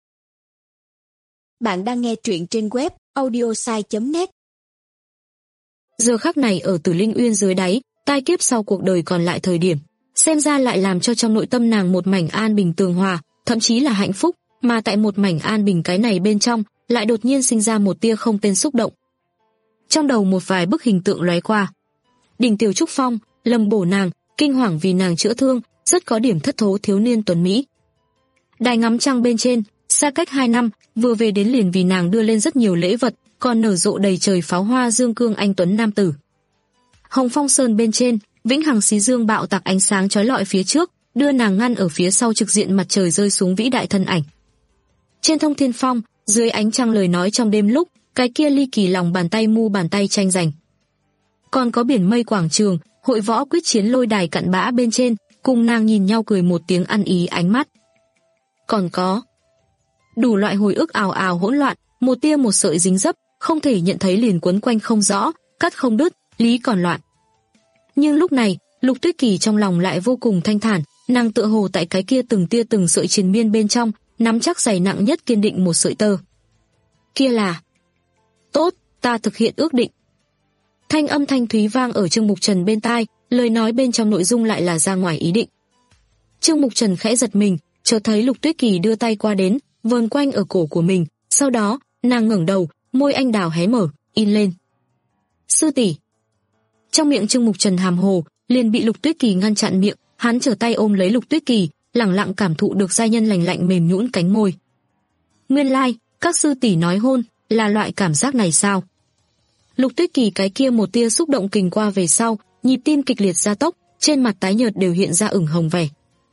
Bạn đang nghe truyện trên web audiosai chấm net. Giờ khắc này ở Tử Linh Uyên dưới đáy, tai kiếp sau cuộc đời còn lại thời điểm, xem ra lại làm cho trong nội tâm nàng một mảnh an bình tường hòa, thậm chí là hạnh phúc, mà tại một mảnh an bình cái này bên trong, lại đột nhiên sinh ra một tia không tên xúc động. Trong đầu một vài bức hình tượng lóe qua. Đỉnh Tiểu Trúc Phong, lầm bổ nàng, kinh hoàng vì nàng chữa thương, rất có điểm thất thố thiếu niên tuấn mỹ. Đài ngắm trăng bên trên, xa cách hai năm, vừa về đến liền vì nàng đưa lên rất nhiều lễ vật, còn nở rộ đầy trời pháo hoa dương cương anh tuấn nam tử. Hồng Phong Sơn bên trên, vĩnh hằng xí dương bạo tạc ánh sáng chói lọi phía trước, đưa nàng ngăn ở phía sau trực diện mặt trời rơi xuống vĩ đại thân ảnh. Trên Thông Thiên Phong, dưới ánh trăng lời nói trong đêm lúc, cái kia ly kỳ lòng bàn tay mu bàn tay tranh giành. Còn có biển mây quảng trường, hội võ quyết chiến lôi đài cặn bã bên trên, cùng nàng nhìn nhau cười một tiếng ăn ý ánh mắt. Còn có đủ loại hồi ức ào ào hỗn loạn, một tia một sợi dính dấp, không thể nhận thấy liền quấn quanh không rõ, cắt không đứt, lý còn loạn. Nhưng lúc này, Lục Tuyết Kỳ trong lòng lại vô cùng thanh thản, nàng tựa hồ tại cái kia từng tia từng sợi triền miên bên trong, nắm chắc dày nặng nhất kiên định một sợi tơ. Kia là tốt, ta thực hiện ước định. Thanh âm thanh thúy vang ở Trương Mục Trần bên tai, lời nói bên trong nội dung lại là ra ngoài ý định. Trương Mục Trần khẽ giật mình, chợt thấy Lục Tuyết Kỳ đưa tay qua đến, vờn quanh ở cổ của mình, sau đó, nàng ngẩng đầu, môi anh đào hé mở, in lên. Sư tỷ. Trong miệng Trương Mục Trần hàm hồ, liền bị Lục Tuyết Kỳ ngăn chặn miệng, hắn trở tay ôm lấy Lục Tuyết Kỳ, lẳng lặng cảm thụ được giai nhân lành lạnh mềm nhũn cánh môi. Nguyên lai, like, các sư tỷ nói hôn, là loại cảm giác này sao? Lục Tuyết Kỳ cái kia một tia xúc động kình qua về sau, nhịp tim kịch liệt gia tốc, trên mặt tái nhợt đều hiện ra ửng hồng vẻ.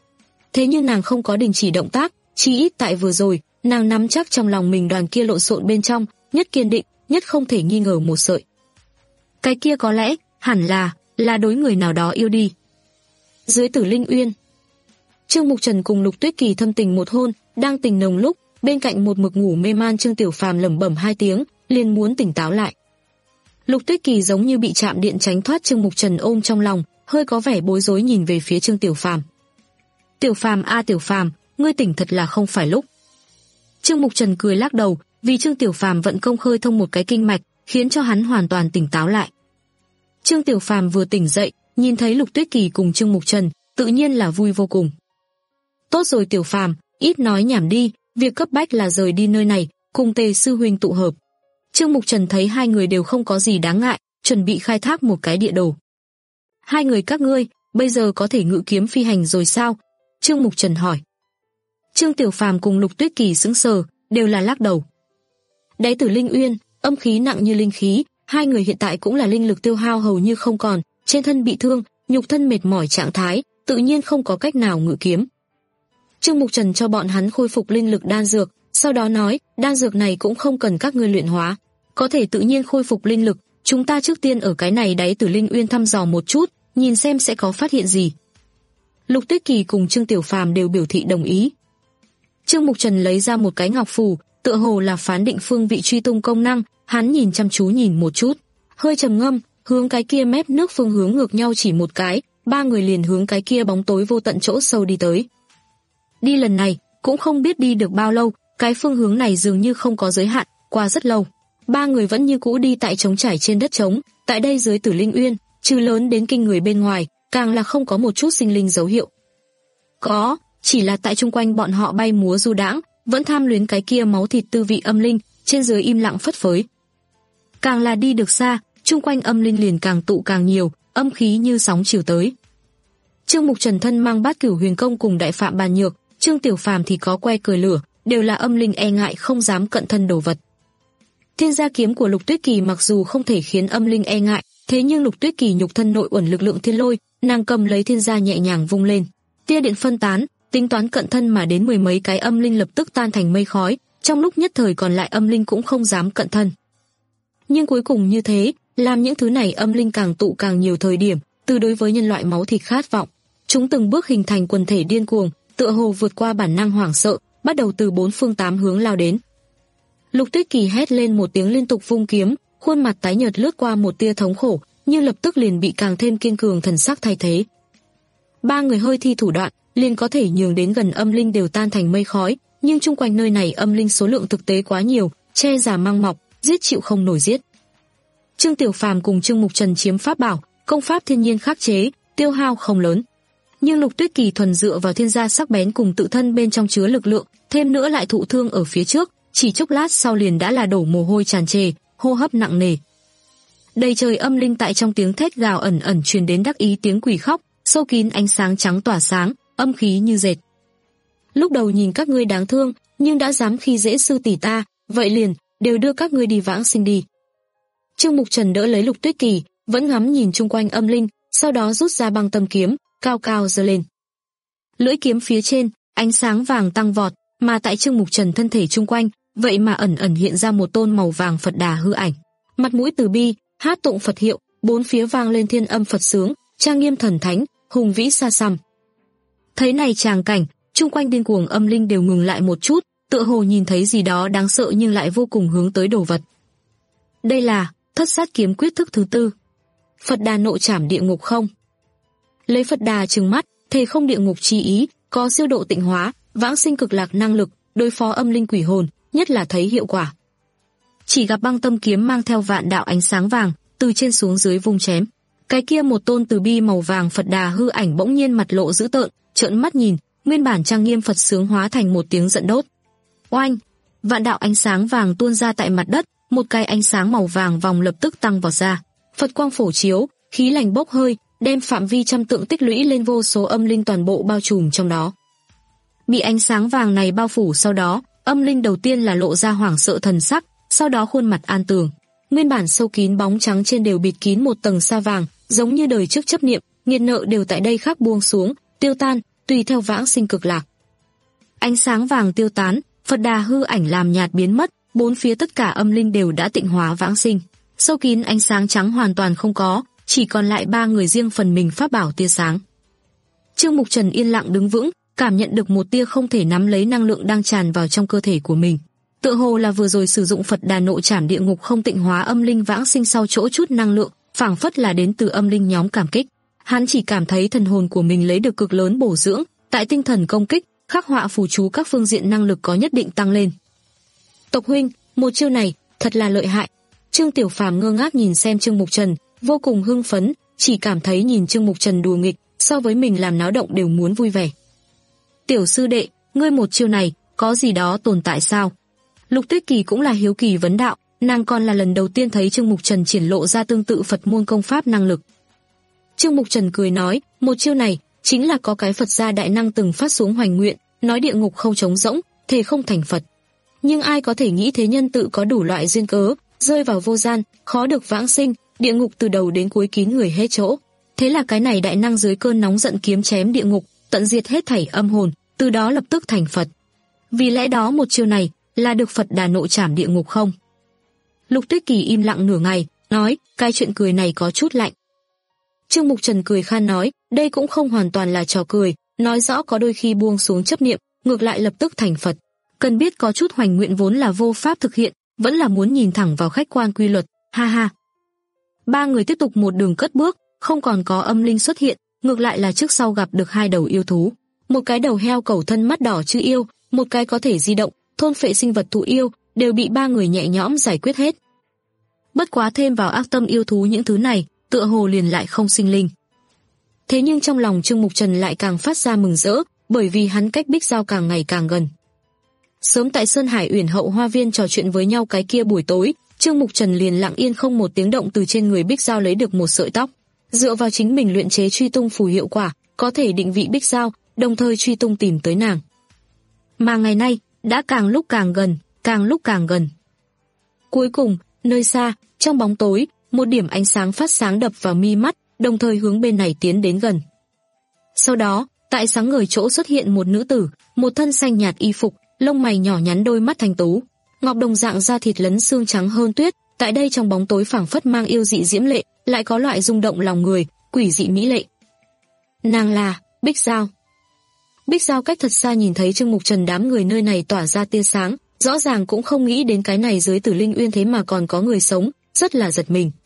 Thế nhưng nàng không có đình chỉ động tác, chỉ ít tại vừa rồi, nàng nắm chắc trong lòng mình đoàn kia lộn xộn bên trong, nhất kiên định, nhất không thể nghi ngờ một sợi. Cái kia có lẽ, hẳn là, là đối người nào đó yêu đi. Dưới Tử Linh Uyên, Trương Mục Trần cùng Lục Tuyết Kỳ thâm tình một hôn, đang tình nồng lúc, bên cạnh một mực ngủ mê man Trương Tiểu Phàm lẩm bẩm hai tiếng, liền muốn tỉnh táo lại. Lục Tuyết Kỳ giống như bị chạm điện tránh thoát Trương Mục Trần ôm trong lòng, hơi có vẻ bối rối nhìn về phía Trương Tiểu Phàm. Tiểu Phàm a Tiểu Phàm, ngươi tỉnh thật là không phải lúc. Trương Mục Trần cười lắc đầu, vì Trương Tiểu Phàm vận công khơi thông một cái kinh mạch, khiến cho hắn hoàn toàn tỉnh táo lại. Trương Tiểu Phàm vừa tỉnh dậy, nhìn thấy Lục Tuyết Kỳ cùng Trương Mục Trần, tự nhiên là vui vô cùng. Tốt rồi Tiểu Phàm, ít nói nhảm đi, việc cấp bách là rời đi nơi này, cùng Tề sư huynh tụ hợp. Trương Mục Trần thấy hai người đều không có gì đáng ngại, chuẩn bị khai thác một cái địa đồ. Hai người các ngươi, bây giờ có thể ngự kiếm phi hành rồi sao? Trương Mục Trần hỏi. Trương Tiểu Phàm cùng Lục Tuyết Kỳ sững sờ, đều là lắc đầu. Đáy Tử Linh Uyên, âm khí nặng như linh khí, hai người hiện tại cũng là linh lực tiêu hao hầu như không còn, trên thân bị thương, nhục thân mệt mỏi trạng thái, tự nhiên không có cách nào ngự kiếm. Trương Mục Trần cho bọn hắn khôi phục linh lực đan dược, sau đó nói, đan dược này cũng không cần các ngươi luyện hóa, có thể tự nhiên khôi phục linh lực, chúng ta trước tiên ở cái này đáy Tử Linh Uyên thăm dò một chút, nhìn xem sẽ có phát hiện gì. Lục Tuyết Kỳ cùng Trương Tiểu Phàm đều biểu thị đồng ý. Trương Mục Trần lấy ra một cái ngọc phù, tựa hồ là phán định phương vị truy tung công năng, hắn nhìn chăm chú nhìn một chút, hơi trầm ngâm, hướng cái kia mép nước phương hướng ngược nhau chỉ một cái, ba người liền hướng cái kia bóng tối vô tận chỗ sâu đi tới. Đi lần này, cũng không biết đi được bao lâu, cái phương hướng này dường như không có giới hạn, qua rất lâu. Ba người vẫn như cũ đi tại trống trải trên đất trống, tại đây dưới Tử Linh Uyên, trừ lớn đến kinh người bên ngoài, càng là không có một chút sinh linh dấu hiệu. Có, chỉ là tại chung quanh bọn họ bay múa du đãng, vẫn tham luyến cái kia máu thịt tư vị âm linh, trên dưới im lặng phất phới. Càng là đi được xa, chung quanh âm linh liền càng tụ càng nhiều, âm khí như sóng chiều tới. Trương Mục Trần thân mang Bát Cửu Huyền Công cùng Đại Phạm Bàn Nhược, Trương Tiểu Phàm thì có que cười lửa, đều là âm linh e ngại không dám cận thân đồ vật. Thiên gia kiếm của Lục Tuyết Kỳ mặc dù không thể khiến âm linh e ngại, thế nhưng Lục Tuyết Kỳ nhục thân nội uẩn lực lượng thiên lôi, nàng cầm lấy thiên gia nhẹ nhàng vung lên, tia điện phân tán, tính toán cận thân mà đến mười mấy cái âm linh lập tức tan thành mây khói, trong lúc nhất thời còn lại âm linh cũng không dám cận thân. Nhưng cuối cùng như thế, làm những thứ này âm linh càng tụ càng nhiều thời điểm, từ đối với nhân loại máu thịt khát vọng, chúng từng bước hình thành quần thể điên cuồng, tựa hồ vượt qua bản năng hoảng sợ, bắt đầu từ bốn phương tám hướng lao đến. Lục Tuyết Kỳ hét lên một tiếng liên tục vung kiếm, khuôn mặt tái nhợt lướt qua một tia thống khổ, nhưng lập tức liền bị càng thêm kiên cường thần sắc thay thế. Ba người hơi thi thủ đoạn, liền có thể nhường đến gần âm linh đều tan thành mây khói, nhưng chung quanh nơi này âm linh số lượng thực tế quá nhiều, che giả mang mọc, giết chịu không nổi giết. Trương Tiểu Phàm cùng Trương Mục Trần chiếm pháp bảo, công pháp thiên nhiên khắc chế, tiêu hao không lớn. Nhưng Lục Tuyết Kỳ thuần dựa vào thiên gia sắc bén cùng tự thân bên trong chứa lực lượng, thêm nữa lại thụ thương ở phía trước, chỉ chốc lát sau liền đã là đổ mồ hôi tràn trề, hô hấp nặng nề. Đầy trời âm linh tại trong tiếng thét gào ẩn ẩn truyền đến đắc ý tiếng quỷ khóc, sâu kín ánh sáng trắng tỏa sáng, âm khí như dệt. Lúc đầu nhìn các ngươi đáng thương, nhưng đã dám khi dễ sư tỷ ta, vậy liền đều đưa các ngươi đi vãng sinh đi. Trương Mục Trần đỡ lấy Lục Tuyết Kỳ, vẫn ngắm nhìn chung quanh âm linh, sau đó rút ra băng tâm kiếm, cao cao giơ lên. Lưỡi kiếm phía trên, ánh sáng vàng tăng vọt, mà tại Trương Mục Trần thân thể chung quanh, vậy mà ẩn ẩn hiện ra một tôn màu vàng Phật Đà hư ảnh. Mặt mũi từ bi, hát tụng Phật hiệu, bốn phía vang lên thiên âm Phật sướng, trang nghiêm thần thánh, hùng vĩ xa xăm. Thấy này tràng cảnh, chung quanh điên cuồng âm linh đều ngừng lại một chút, tựa hồ nhìn thấy gì đó đáng sợ nhưng lại vô cùng hướng tới đồ vật. Đây là Thất Sát Kiếm Quyết thức thứ tư. Phật Đà nộ trảm địa ngục không. Lấy Phật Đà trừng mắt, thề không địa ngục chi ý, có siêu độ tịnh hóa, vãng sinh cực lạc năng lực, đối phó âm linh quỷ hồn, nhất là thấy hiệu quả. Chỉ gặp băng tâm kiếm mang theo vạn đạo ánh sáng vàng, từ trên xuống dưới vung chém. Cái kia một tôn từ bi màu vàng Phật Đà hư ảnh bỗng nhiên mặt lộ dữ tợn, trợn mắt nhìn, nguyên bản trang nghiêm Phật sướng hóa thành một tiếng giận đốt. Oanh! Vạn đạo ánh sáng vàng tuôn ra tại mặt đất, một cái ánh sáng màu vàng vòng lập tức tăng vọt ra. Phật quang phổ chiếu, khí lành bốc hơi, đem phạm vi trăm tượng tích lũy lên vô số âm linh toàn bộ bao trùm trong đó. Bị ánh sáng vàng này bao phủ sau đó, âm linh đầu tiên là lộ ra hoảng sợ thần sắc, sau đó khuôn mặt an tường. Nguyên bản sâu kín bóng trắng trên đều bịt kín một tầng sa vàng, giống như đời trước chấp niệm, nghiệt nợ đều tại đây khắc buông xuống, tiêu tan, tùy theo vãng sinh cực lạc. Ánh sáng vàng tiêu tán, Phật Đà hư ảnh làm nhạt biến mất, bốn phía tất cả âm linh đều đã tịnh hóa vãng sinh. Sâu kín ánh sáng trắng hoàn toàn không có, chỉ còn lại ba người riêng phần mình pháp bảo tia sáng. Trương Mục Trần yên lặng đứng vững, cảm nhận được một tia không thể nắm lấy năng lượng đang tràn vào trong cơ thể của mình. Tựa hồ là vừa rồi sử dụng Phật Đà nộ trảm địa ngục không tịnh hóa âm linh vãng sinh sau chỗ chút năng lượng, phảng phất là đến từ âm linh nhóm cảm kích. Hắn chỉ cảm thấy thần hồn của mình lấy được cực lớn bổ dưỡng, tại tinh thần công kích, khắc họa phù chú các phương diện năng lực có nhất định tăng lên. Tộc huynh, một chiêu này thật là lợi hại. Trương Tiểu Phàm ngơ ngác nhìn xem Trương Mục Trần, vô cùng hưng phấn, chỉ cảm thấy nhìn Trương Mục Trần đùa nghịch, so với mình làm náo động đều muốn vui vẻ. Tiểu sư đệ, ngươi một chiêu này, có gì đó tồn tại sao? Lục Tuyết Kỳ cũng là hiếu kỳ vấn đạo, nàng còn là lần đầu tiên thấy Trương Mục Trần triển lộ ra tương tự Phật môn công pháp năng lực. Trương Mục Trần cười nói, một chiêu này, chính là có cái Phật gia đại năng từng phát xuống hoành nguyện, nói địa ngục không trống rỗng, thề không thành Phật. Nhưng ai có thể nghĩ thế nhân tự có đủ loại duyên cớ, rơi vào vô gian, khó được vãng sinh, địa ngục từ đầu đến cuối kín người hết chỗ. Thế là cái này đại năng dưới cơn nóng giận kiếm chém địa ngục, tận diệt hết thảy âm hồn, từ đó lập tức thành Phật. Vì lẽ đó một chiêu này là được Phật Đà nộ trảm địa ngục không? Lục Tuyết Kỳ im lặng nửa ngày, nói, cái chuyện cười này có chút lạnh. Trương Mục Trần cười khan nói, đây cũng không hoàn toàn là trò cười, nói rõ có đôi khi buông xuống chấp niệm, ngược lại lập tức thành Phật. Cần biết có chút hoành nguyện vốn là vô pháp thực hiện, vẫn là muốn nhìn thẳng vào khách quan quy luật, ha ha. Ba người tiếp tục một đường cất bước, không còn có âm linh xuất hiện, ngược lại là trước sau gặp được hai đầu yêu thú. Một cái đầu heo cẩu thân mắt đỏ chữ yêu, một cái có thể di động, thôn phệ sinh vật thú yêu, đều bị ba người nhẹ nhõm giải quyết hết. Bất quá thêm vào ác tâm yêu thú những thứ này, tựa hồ liền lại không sinh linh. Thế nhưng trong lòng Trương Mục Trần lại càng phát ra mừng rỡ, bởi vì hắn cách Bích Giao càng ngày càng gần. Sớm tại Sơn Hải Uyển hậu hoa viên trò chuyện với nhau cái kia buổi tối, Trương Mục Trần liền lặng yên không một tiếng động từ trên người Bích Giao lấy được một sợi tóc. Dựa vào chính mình luyện chế truy tung phù hiệu quả, có thể định vị Bích Giao, đồng thời truy tung tìm tới nàng. Mà ngày nay, đã càng lúc càng gần, càng lúc càng gần. Cuối cùng, nơi xa, trong bóng tối, một điểm ánh sáng phát sáng đập vào mi mắt, đồng thời hướng bên này tiến đến gần. Sau đó, tại sáng ngời chỗ xuất hiện một nữ tử, một thân xanh nhạt y phục, lông mày nhỏ nhắn, đôi mắt thanh tú, ngọc đồng dạng da thịt lấn xương trắng hơn tuyết, tại đây trong bóng tối phảng phất mang yêu dị diễm lệ, lại có loại rung động lòng người, quỷ dị mỹ lệ. Nàng là Bích Giao. Bích Giao cách thật xa nhìn thấy Trương Mục Trần đám người nơi này tỏa ra tia sáng, rõ ràng cũng không nghĩ đến cái này dưới Tử Linh Uyên thế mà còn có người sống, rất là giật mình.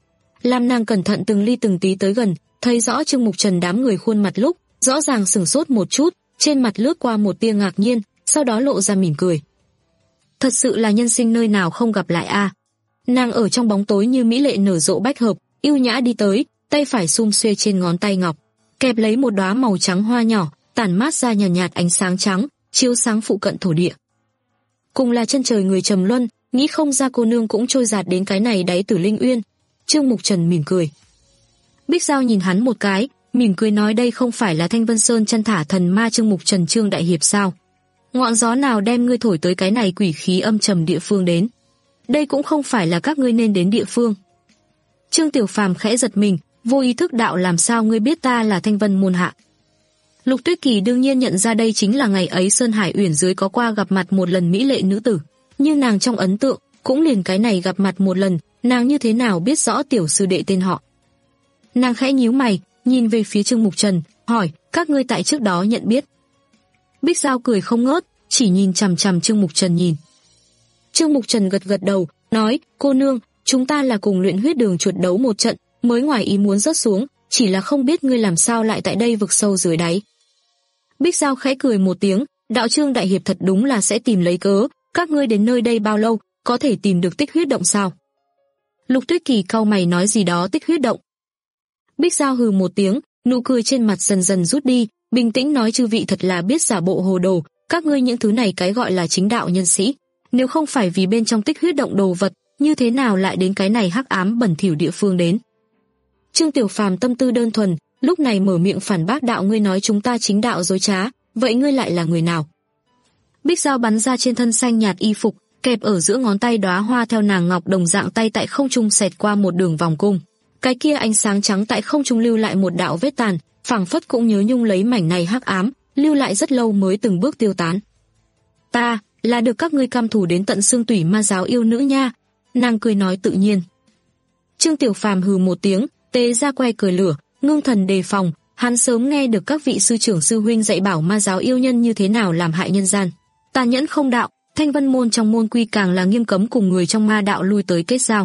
Làm nàng cẩn thận từng ly từng tí tới gần, thấy rõ Trương Mục Trần đám người khuôn mặt lúc, rõ ràng sửng sốt một chút, trên mặt lướt qua một tia ngạc nhiên, sau đó lộ ra mỉm cười. Thật sự là nhân sinh nơi nào không gặp lại a. À. Nàng ở trong bóng tối như mỹ lệ nở rộ bách hợp, yêu nhã đi tới, tay phải sum xuê trên ngón tay ngọc, kẹp lấy một đóa màu trắng hoa nhỏ, tản mát ra nhàn nhạt, nhạt ánh sáng trắng, chiếu sáng phụ cận thổ địa. Cùng là chân trời người trầm luân, nghĩ không ra cô nương cũng trôi dạt đến cái này đáy Tử Linh Uyên. Trương Mục Trần mỉm cười. Bích Giao nhìn hắn một cái, mỉm cười nói đây không phải là Thanh Vân Sơn chân thả thần ma Trương Mục Trần Trương đại hiệp sao? Ngọn gió nào đem ngươi thổi tới cái này quỷ khí âm trầm địa phương đến? Đây cũng không phải là các ngươi nên đến địa phương. Trương Tiểu Phàm khẽ giật mình, vô ý thức đạo làm sao ngươi biết ta là Thanh Vân môn hạ? Lục Tuyết Kỳ đương nhiên nhận ra đây chính là ngày ấy Sơn Hải Uyển dưới có qua gặp mặt một lần mỹ lệ nữ tử, nhưng nàng trong ấn tượng cũng liền cái này gặp mặt một lần, nàng như thế nào biết rõ tiểu sư đệ tên họ? Nàng khẽ nhíu mày, nhìn về phía Trương Mục Trần, hỏi, các ngươi tại trước đó nhận biết? Bích Giao cười không ngớt, chỉ nhìn chằm chằm Trương Mục Trần nhìn. Trương Mục Trần gật gật đầu, nói, cô nương, chúng ta là cùng luyện huyết đường chuột đấu một trận, mới ngoài ý muốn rớt xuống, chỉ là không biết ngươi làm sao lại tại đây vực sâu dưới đáy. Bích Giao khẽ cười một tiếng, đạo Trương đại hiệp thật đúng là sẽ tìm lấy cớ, các ngươi đến nơi đây bao lâu, có thể tìm được tích huyết động sao? Lục Tuyết Kỳ cau mày nói gì đó tích huyết động. Bích Giao hừ một tiếng, nụ cười trên mặt dần dần rút đi, bình tĩnh nói chư vị thật là biết giả bộ hồ đồ, các ngươi những thứ này cái gọi là chính đạo nhân sĩ, nếu không phải vì bên trong tích huyết động đồ vật, như thế nào lại đến cái này hắc ám bẩn thỉu địa phương đến? Trương Tiểu Phàm tâm tư đơn thuần, lúc này mở miệng phản bác đạo ngươi nói chúng ta chính đạo dối trá, vậy ngươi lại là người nào? Bích Giao bắn ra trên thân xanh nhạt y phục, kẹp ở giữa ngón tay đóa hoa theo nàng ngọc đồng dạng tay tại không trung xẹt qua một đường vòng cung. Cái kia ánh sáng trắng tại không trung lưu lại một đạo vết tàn, phảng phất cũng nhớ nhung lấy mảnh này hắc ám, lưu lại rất lâu mới từng bước tiêu tán. Ta, là được các ngươi căm thù đến tận xương tủy ma giáo yêu nữ nha. Nàng cười nói tự nhiên. Trương Tiểu Phàm hừ một tiếng, tế ra que cười lửa, ngưng thần đề phòng, hắn sớm nghe được các vị sư trưởng sư huynh dạy bảo ma giáo yêu nhân như thế nào làm hại nhân gian. Tàn nhẫn không đạo, Thanh Vân môn trong môn quy càng là nghiêm cấm cùng người trong ma đạo lui tới kết giao.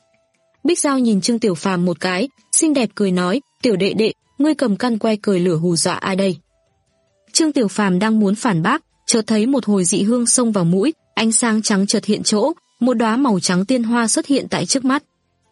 Bích Giao nhìn Trương Tiểu Phàm một cái, xinh đẹp cười nói, tiểu đệ đệ, ngươi cầm căn que cười lửa hù dọa ai đây? Trương Tiểu Phàm đang muốn phản bác, chợt thấy một hồi dị hương xông vào mũi, ánh sáng trắng chợt hiện chỗ, một đóa màu trắng tiên hoa xuất hiện tại trước mắt.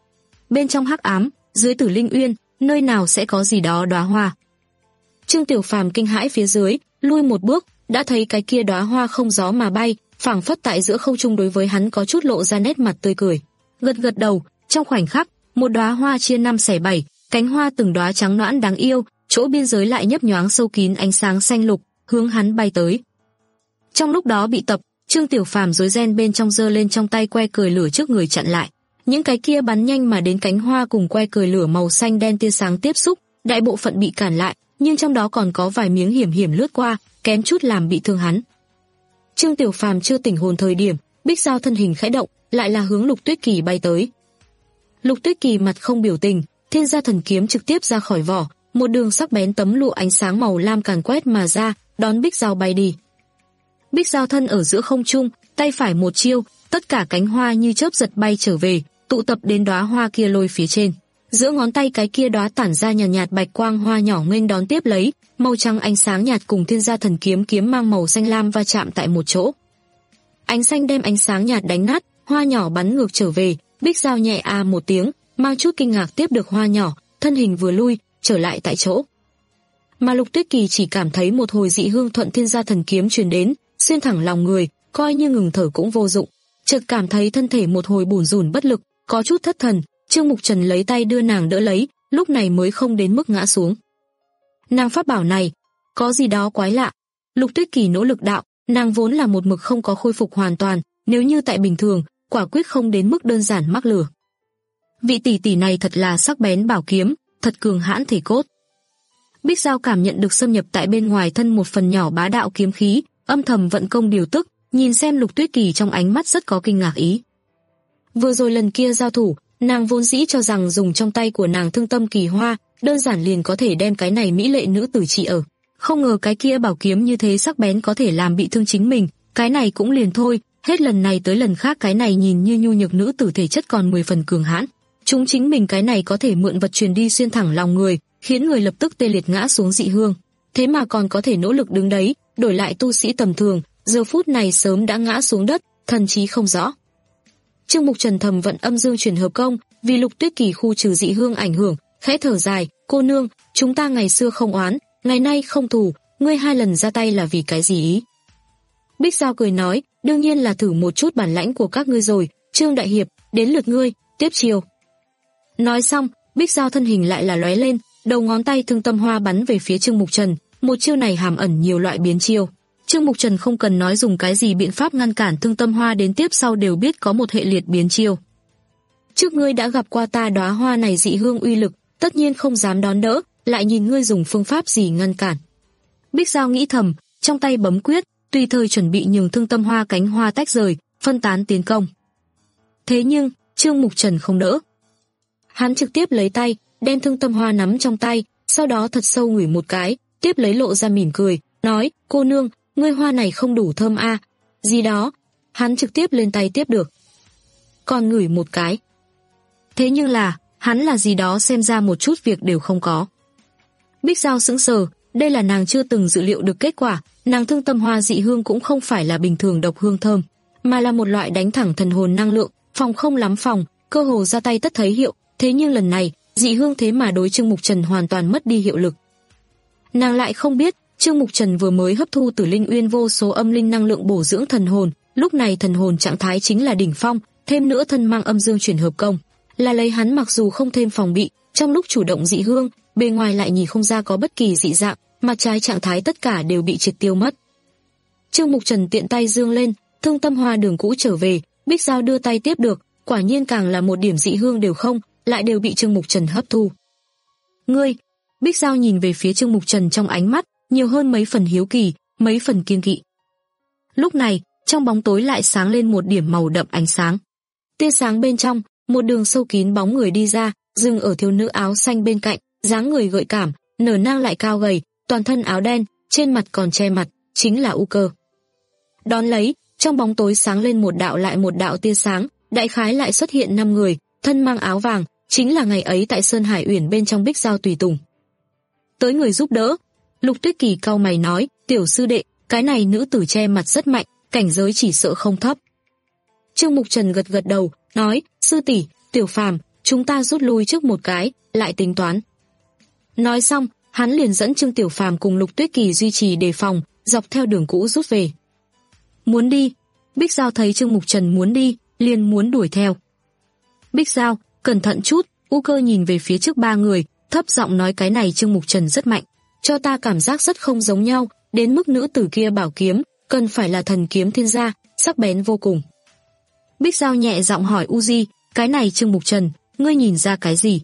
Bên trong hắc ám, dưới Tử Linh Uyên, nơi nào sẽ có gì đó đóa hoa? Trương Tiểu Phàm kinh hãi phía dưới, lui một bước, đã thấy cái kia đóa hoa không gió mà bay, phảng phất tại giữa không trung đối với hắn có chút lộ ra nét mặt tươi cười. Gật gật đầu, trong khoảnh khắc, một đóa hoa chia năm xẻ bảy, cánh hoa từng đóa trắng nõn đáng yêu, chỗ biên giới lại nhấp nhoáng sâu kín ánh sáng xanh lục, hướng hắn bay tới. Trong lúc đó bị tập, Trương Tiểu Phàm rối ren bên trong giơ lên trong tay que cười lửa trước người chặn lại. Những cái kia bắn nhanh mà đến cánh hoa cùng que cười lửa màu xanh đen tia sáng tiếp xúc, đại bộ phận bị cản lại, nhưng trong đó còn có vài miếng hiểm hiểm lướt qua, kém chút làm bị thương hắn. Trương Tiểu Phàm chưa tỉnh hồn thời điểm, Bích Giao thân hình khẽ động, lại là hướng Lục Tuyết Kỳ bay tới. Lục Tuyết Kỳ mặt không biểu tình, thiên gia thần kiếm trực tiếp ra khỏi vỏ, một đường sắc bén tấm lụa ánh sáng màu lam càn quét mà ra, đón Bích Giao bay đi. Bích Giao thân ở giữa không trung, tay phải một chiêu, tất cả cánh hoa như chớp giật bay trở về, tụ tập đến đóa hoa kia lôi phía trên. Giữa ngón tay cái kia đóa tản ra nhàn nhạt, nhạt bạch quang hoa nhỏ nghênh đón tiếp lấy, màu trắng ánh sáng nhạt cùng thiên gia thần kiếm kiếm mang màu xanh lam va chạm tại một chỗ. ánh xanh đem ánh sáng nhạt đánh nát, hoa nhỏ bắn ngược trở về. Bích Giao nhẹ a à một tiếng, mang chút kinh ngạc tiếp được hoa nhỏ, thân hình vừa lui, trở lại tại chỗ. Mà Lục Tuyết Kỳ chỉ cảm thấy một hồi dị hương Thuận Thiên Gia thần kiếm truyền đến, xuyên thẳng lòng người, coi như ngừng thở cũng vô dụng. Chợt cảm thấy thân thể một hồi bủn rủn bất lực, có chút thất thần. Trương Mục Trần lấy tay đưa nàng đỡ lấy, lúc này mới không đến mức ngã xuống. Nàng pháp bảo này có gì đó quái lạ. Lục Tuyết Kỳ nỗ lực đạo, nàng vốn là một mực không có khôi phục hoàn toàn, nếu như tại bình thường, quả quyết không đến mức đơn giản mắc lửa. Vị tỷ tỷ này thật là sắc bén bảo kiếm, thật cường hãn thể cốt. Bích Giao cảm nhận được xâm nhập tại bên ngoài thân một phần nhỏ bá đạo kiếm khí, âm thầm vận công điều tức, nhìn xem Lục Tuyết Kỳ trong ánh mắt rất có kinh ngạc ý. Vừa rồi lần kia giao thủ, nàng vốn dĩ cho rằng dùng trong tay của nàng Thương Tâm Kỳ Hoa, đơn giản liền có thể đem cái này mỹ lệ nữ tử trị ở. Không ngờ cái kia bảo kiếm như thế sắc bén có thể làm bị thương chính mình, cái này cũng liền thôi, hết lần này tới lần khác cái này nhìn như nhu nhược nữ tử thể chất còn mười phần cường hãn. Chúng chính mình cái này có thể mượn vật truyền đi xuyên thẳng lòng người, khiến người lập tức tê liệt ngã xuống dị hương. Thế mà còn có thể nỗ lực đứng đấy, đổi lại tu sĩ tầm thường, giờ phút này sớm đã ngã xuống đất, thần trí không rõ. Trương Mục Trần thầm vận âm dương chuyển hợp công, vì Lục Tuyết Kỳ khu trừ dị hương ảnh hưởng, khẽ thở dài, cô nương, chúng ta ngày xưa không oán, ngày nay không thù, ngươi hai lần ra tay là vì cái gì ý? Bích Giao cười nói, đương nhiên là thử một chút bản lãnh của các ngươi rồi, Trương đại hiệp, đến lượt ngươi, tiếp chiêu. Nói xong, Bích Giao thân hình lại là lóe lên, đầu ngón tay Thương Tâm Hoa bắn về phía Trương Mục Trần, một chiêu này hàm ẩn nhiều loại biến chiêu. Trương Mục Trần không cần nói dùng cái gì biện pháp ngăn cản Thương Tâm Hoa đến tiếp sau đều biết có một hệ liệt biến chiêu. Trước ngươi đã gặp qua ta đóa hoa này dị hương uy lực, tất nhiên không dám đón đỡ, lại nhìn ngươi dùng phương pháp gì ngăn cản. Bích Giao nghĩ thầm, trong tay bấm quyết, tùy thời chuẩn bị nhường Thương Tâm Hoa cánh hoa tách rời, phân tán tiến công. Thế nhưng, Trương Mục Trần không đỡ. Hắn trực tiếp lấy tay, đem Thương Tâm Hoa nắm trong tay, sau đó thật sâu ngửi một cái, tiếp lấy lộ ra mỉm cười, nói, cô nương, ngươi hoa này không đủ thơm a, à? Gì đó. Hắn trực tiếp lên tay tiếp được. Còn ngửi một cái. Thế nhưng là, hắn là gì đó xem ra một chút việc đều không có. Bích Giao sững sờ, đây là nàng chưa từng dự liệu được kết quả, nàng Thương Tâm Hoa dị hương cũng không phải là bình thường độc hương thơm, mà là một loại đánh thẳng thần hồn năng lượng, phòng không lắm phòng, cơ hồ ra tay tất thấy hiệu, thế nhưng lần này, dị hương thế mà đối Trương Mục Trần hoàn toàn mất đi hiệu lực. Nàng lại không biết, Trương Mục Trần vừa mới hấp thu từ Linh Uyên vô số âm linh năng lượng bổ dưỡng thần hồn, lúc này thần hồn trạng thái chính là đỉnh phong, thêm nữa thân mang âm dương chuyển hợp công, là lấy hắn mặc dù không thêm phòng bị, trong lúc chủ động dị hương, bề ngoài lại nhìn không ra có bất kỳ dị dạng, mặt trái trạng thái tất cả đều bị triệt tiêu mất. Trương Mục Trần tiện tay dương lên, Thương Tâm Hoa đường cũ trở về, Bích Giao đưa tay tiếp được, quả nhiên càng là một điểm dị hương đều không, lại đều bị Trương Mục Trần hấp thu. Ngươi, Bích Giao nhìn về phía Trương Mục Trần trong ánh mắt, nhiều hơn mấy phần hiếu kỳ, mấy phần kiêng kỵ. Lúc này, trong bóng tối lại sáng lên một điểm màu đậm ánh sáng. Tia sáng bên trong, một đường sâu kín bóng người đi ra, dừng ở thiếu nữ áo xanh bên cạnh, dáng người gợi cảm, nở nang lại cao gầy, toàn thân áo đen, trên mặt còn che mặt, chính là U Cơ. Đón lấy, trong bóng tối sáng lên một đạo lại một đạo tia sáng, đại khái lại xuất hiện năm người, thân mang áo vàng, chính là ngày ấy tại Sơn Hải Uyển bên trong Bích Giao tùy tùng. Tới người giúp đỡ, Lục Tuyết Kỳ cau mày nói, tiểu sư đệ, cái này nữ tử che mặt rất mạnh, cảnh giới chỉ sợ không thấp. Trương Mục Trần gật gật đầu, nói, sư tỷ, Tiểu Phàm, chúng ta rút lui trước một cái, lại tính toán. Nói xong, hắn liền dẫn Trương Tiểu Phàm cùng Lục Tuyết Kỳ duy trì đề phòng, dọc theo đường cũ rút về. Muốn đi, Bích Giao thấy Trương Mục Trần muốn đi, liền muốn đuổi theo. Bích Giao, cẩn thận chút, U Cơ nhìn về phía trước ba người, thấp giọng nói cái này Trương Mục Trần rất mạnh, cho ta cảm giác rất không giống nhau, đến mức nữ tử kia bảo kiếm, cần phải là thần kiếm thiên gia, sắc bén vô cùng. Bích Giao nhẹ giọng hỏi U Di, cái này Trương Mục Trần, ngươi nhìn ra cái gì?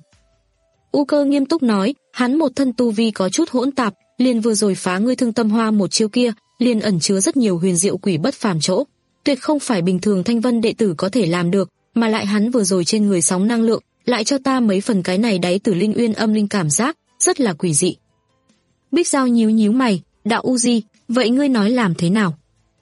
U Cơ nghiêm túc nói, hắn một thân tu vi có chút hỗn tạp, liền vừa rồi phá ngươi Thương Tâm Hoa một chiêu kia, liền ẩn chứa rất nhiều huyền diệu quỷ bất phàm chỗ, tuyệt không phải bình thường Thanh Vân đệ tử có thể làm được, mà lại hắn vừa rồi trên người sóng năng lượng, lại cho ta mấy phần cái này đáy Tử Linh Uyên âm linh cảm giác, rất là quỷ dị. Bích Giao nhíu nhíu mày, đạo U Di, vậy ngươi nói làm thế nào?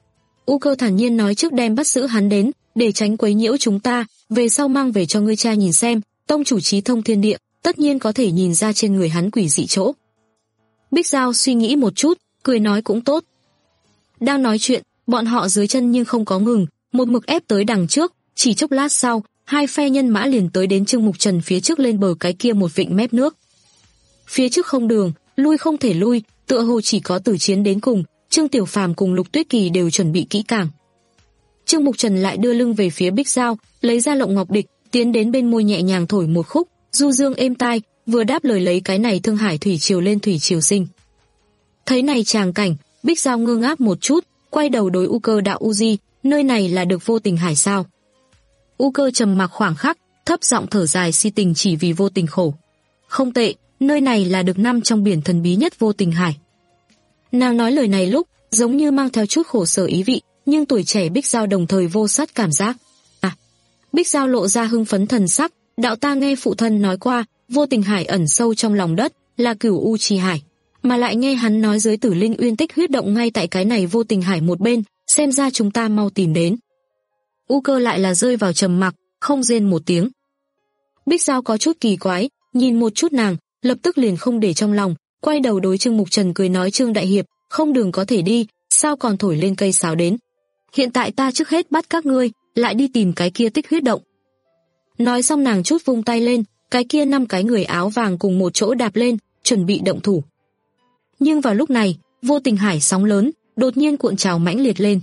U Cơ thản nhiên nói trước đem bắt giữ hắn đến, để tránh quấy nhiễu chúng ta, về sau mang về cho ngươi cha nhìn xem, tông chủ trí thông thiên địa, tất nhiên có thể nhìn ra trên người hắn quỷ dị chỗ. Bích Giao suy nghĩ một chút, cười nói cũng tốt. Đang nói chuyện, Bọn họ dưới chân nhưng không có ngừng, một mực ép tới đằng trước, chỉ chốc lát sau, hai phe nhân mã liền tới đến Trương Mục Trần phía trước lên bờ cái kia một vịnh mép nước. Phía trước không đường, lui không thể lui, tựa hồ chỉ có tử chiến đến cùng, Trương Tiểu Phàm cùng Lục Tuyết Kỳ đều chuẩn bị kỹ càng. Trương Mục Trần lại đưa lưng về phía Bích Giao, lấy ra lộng ngọc địch, tiến đến bên môi nhẹ nhàng thổi một khúc, du dương êm tai, vừa đáp lời lấy cái này Thương Hải thủy triều lên thủy triều sinh. Thấy này tràng cảnh, Bích Giao ngơ ngác một chút, quay đầu đối U Cơ đạo: Uzi, nơi này là được Vô Tình Hải sao? U Cơ trầm mặc khoảng khắc, thấp giọng thở dài si tình chỉ vì vô tình khổ. Không tệ, nơi này là được năm trong biển thần bí nhất Vô Tình Hải. Nàng nói lời này lúc, giống như mang theo chút khổ sở ý vị, nhưng tuổi trẻ Bích Giao đồng thời vô sát cảm giác. À, Bích Giao lộ ra hưng phấn thần sắc, đạo ta nghe phụ thân nói qua, Vô Tình Hải ẩn sâu trong lòng đất, là Cửu U Trì Hải, mà lại nghe hắn nói dưới Tử Linh Uyên Tích huyết động ngay tại cái này Vô Tình Hải một bên, xem ra chúng ta mau tìm đến. U Cơ lại là rơi vào trầm mặc, không rên một tiếng. Bích Giao có chút kỳ quái, nhìn một chút nàng, lập tức liền không để trong lòng, quay đầu đối Trương Mục Trần cười nói: Trương đại hiệp, không đường có thể đi, sao còn thổi lên cây sáo đến? Hiện tại ta trước hết bắt các ngươi, lại đi tìm cái kia tích huyết động. Nói xong nàng chút vung tay lên, cái kia năm cái người áo vàng cùng một chỗ đạp lên, chuẩn bị động thủ. Nhưng vào lúc này, Vô Tình Hải sóng lớn, đột nhiên cuộn trào mãnh liệt lên.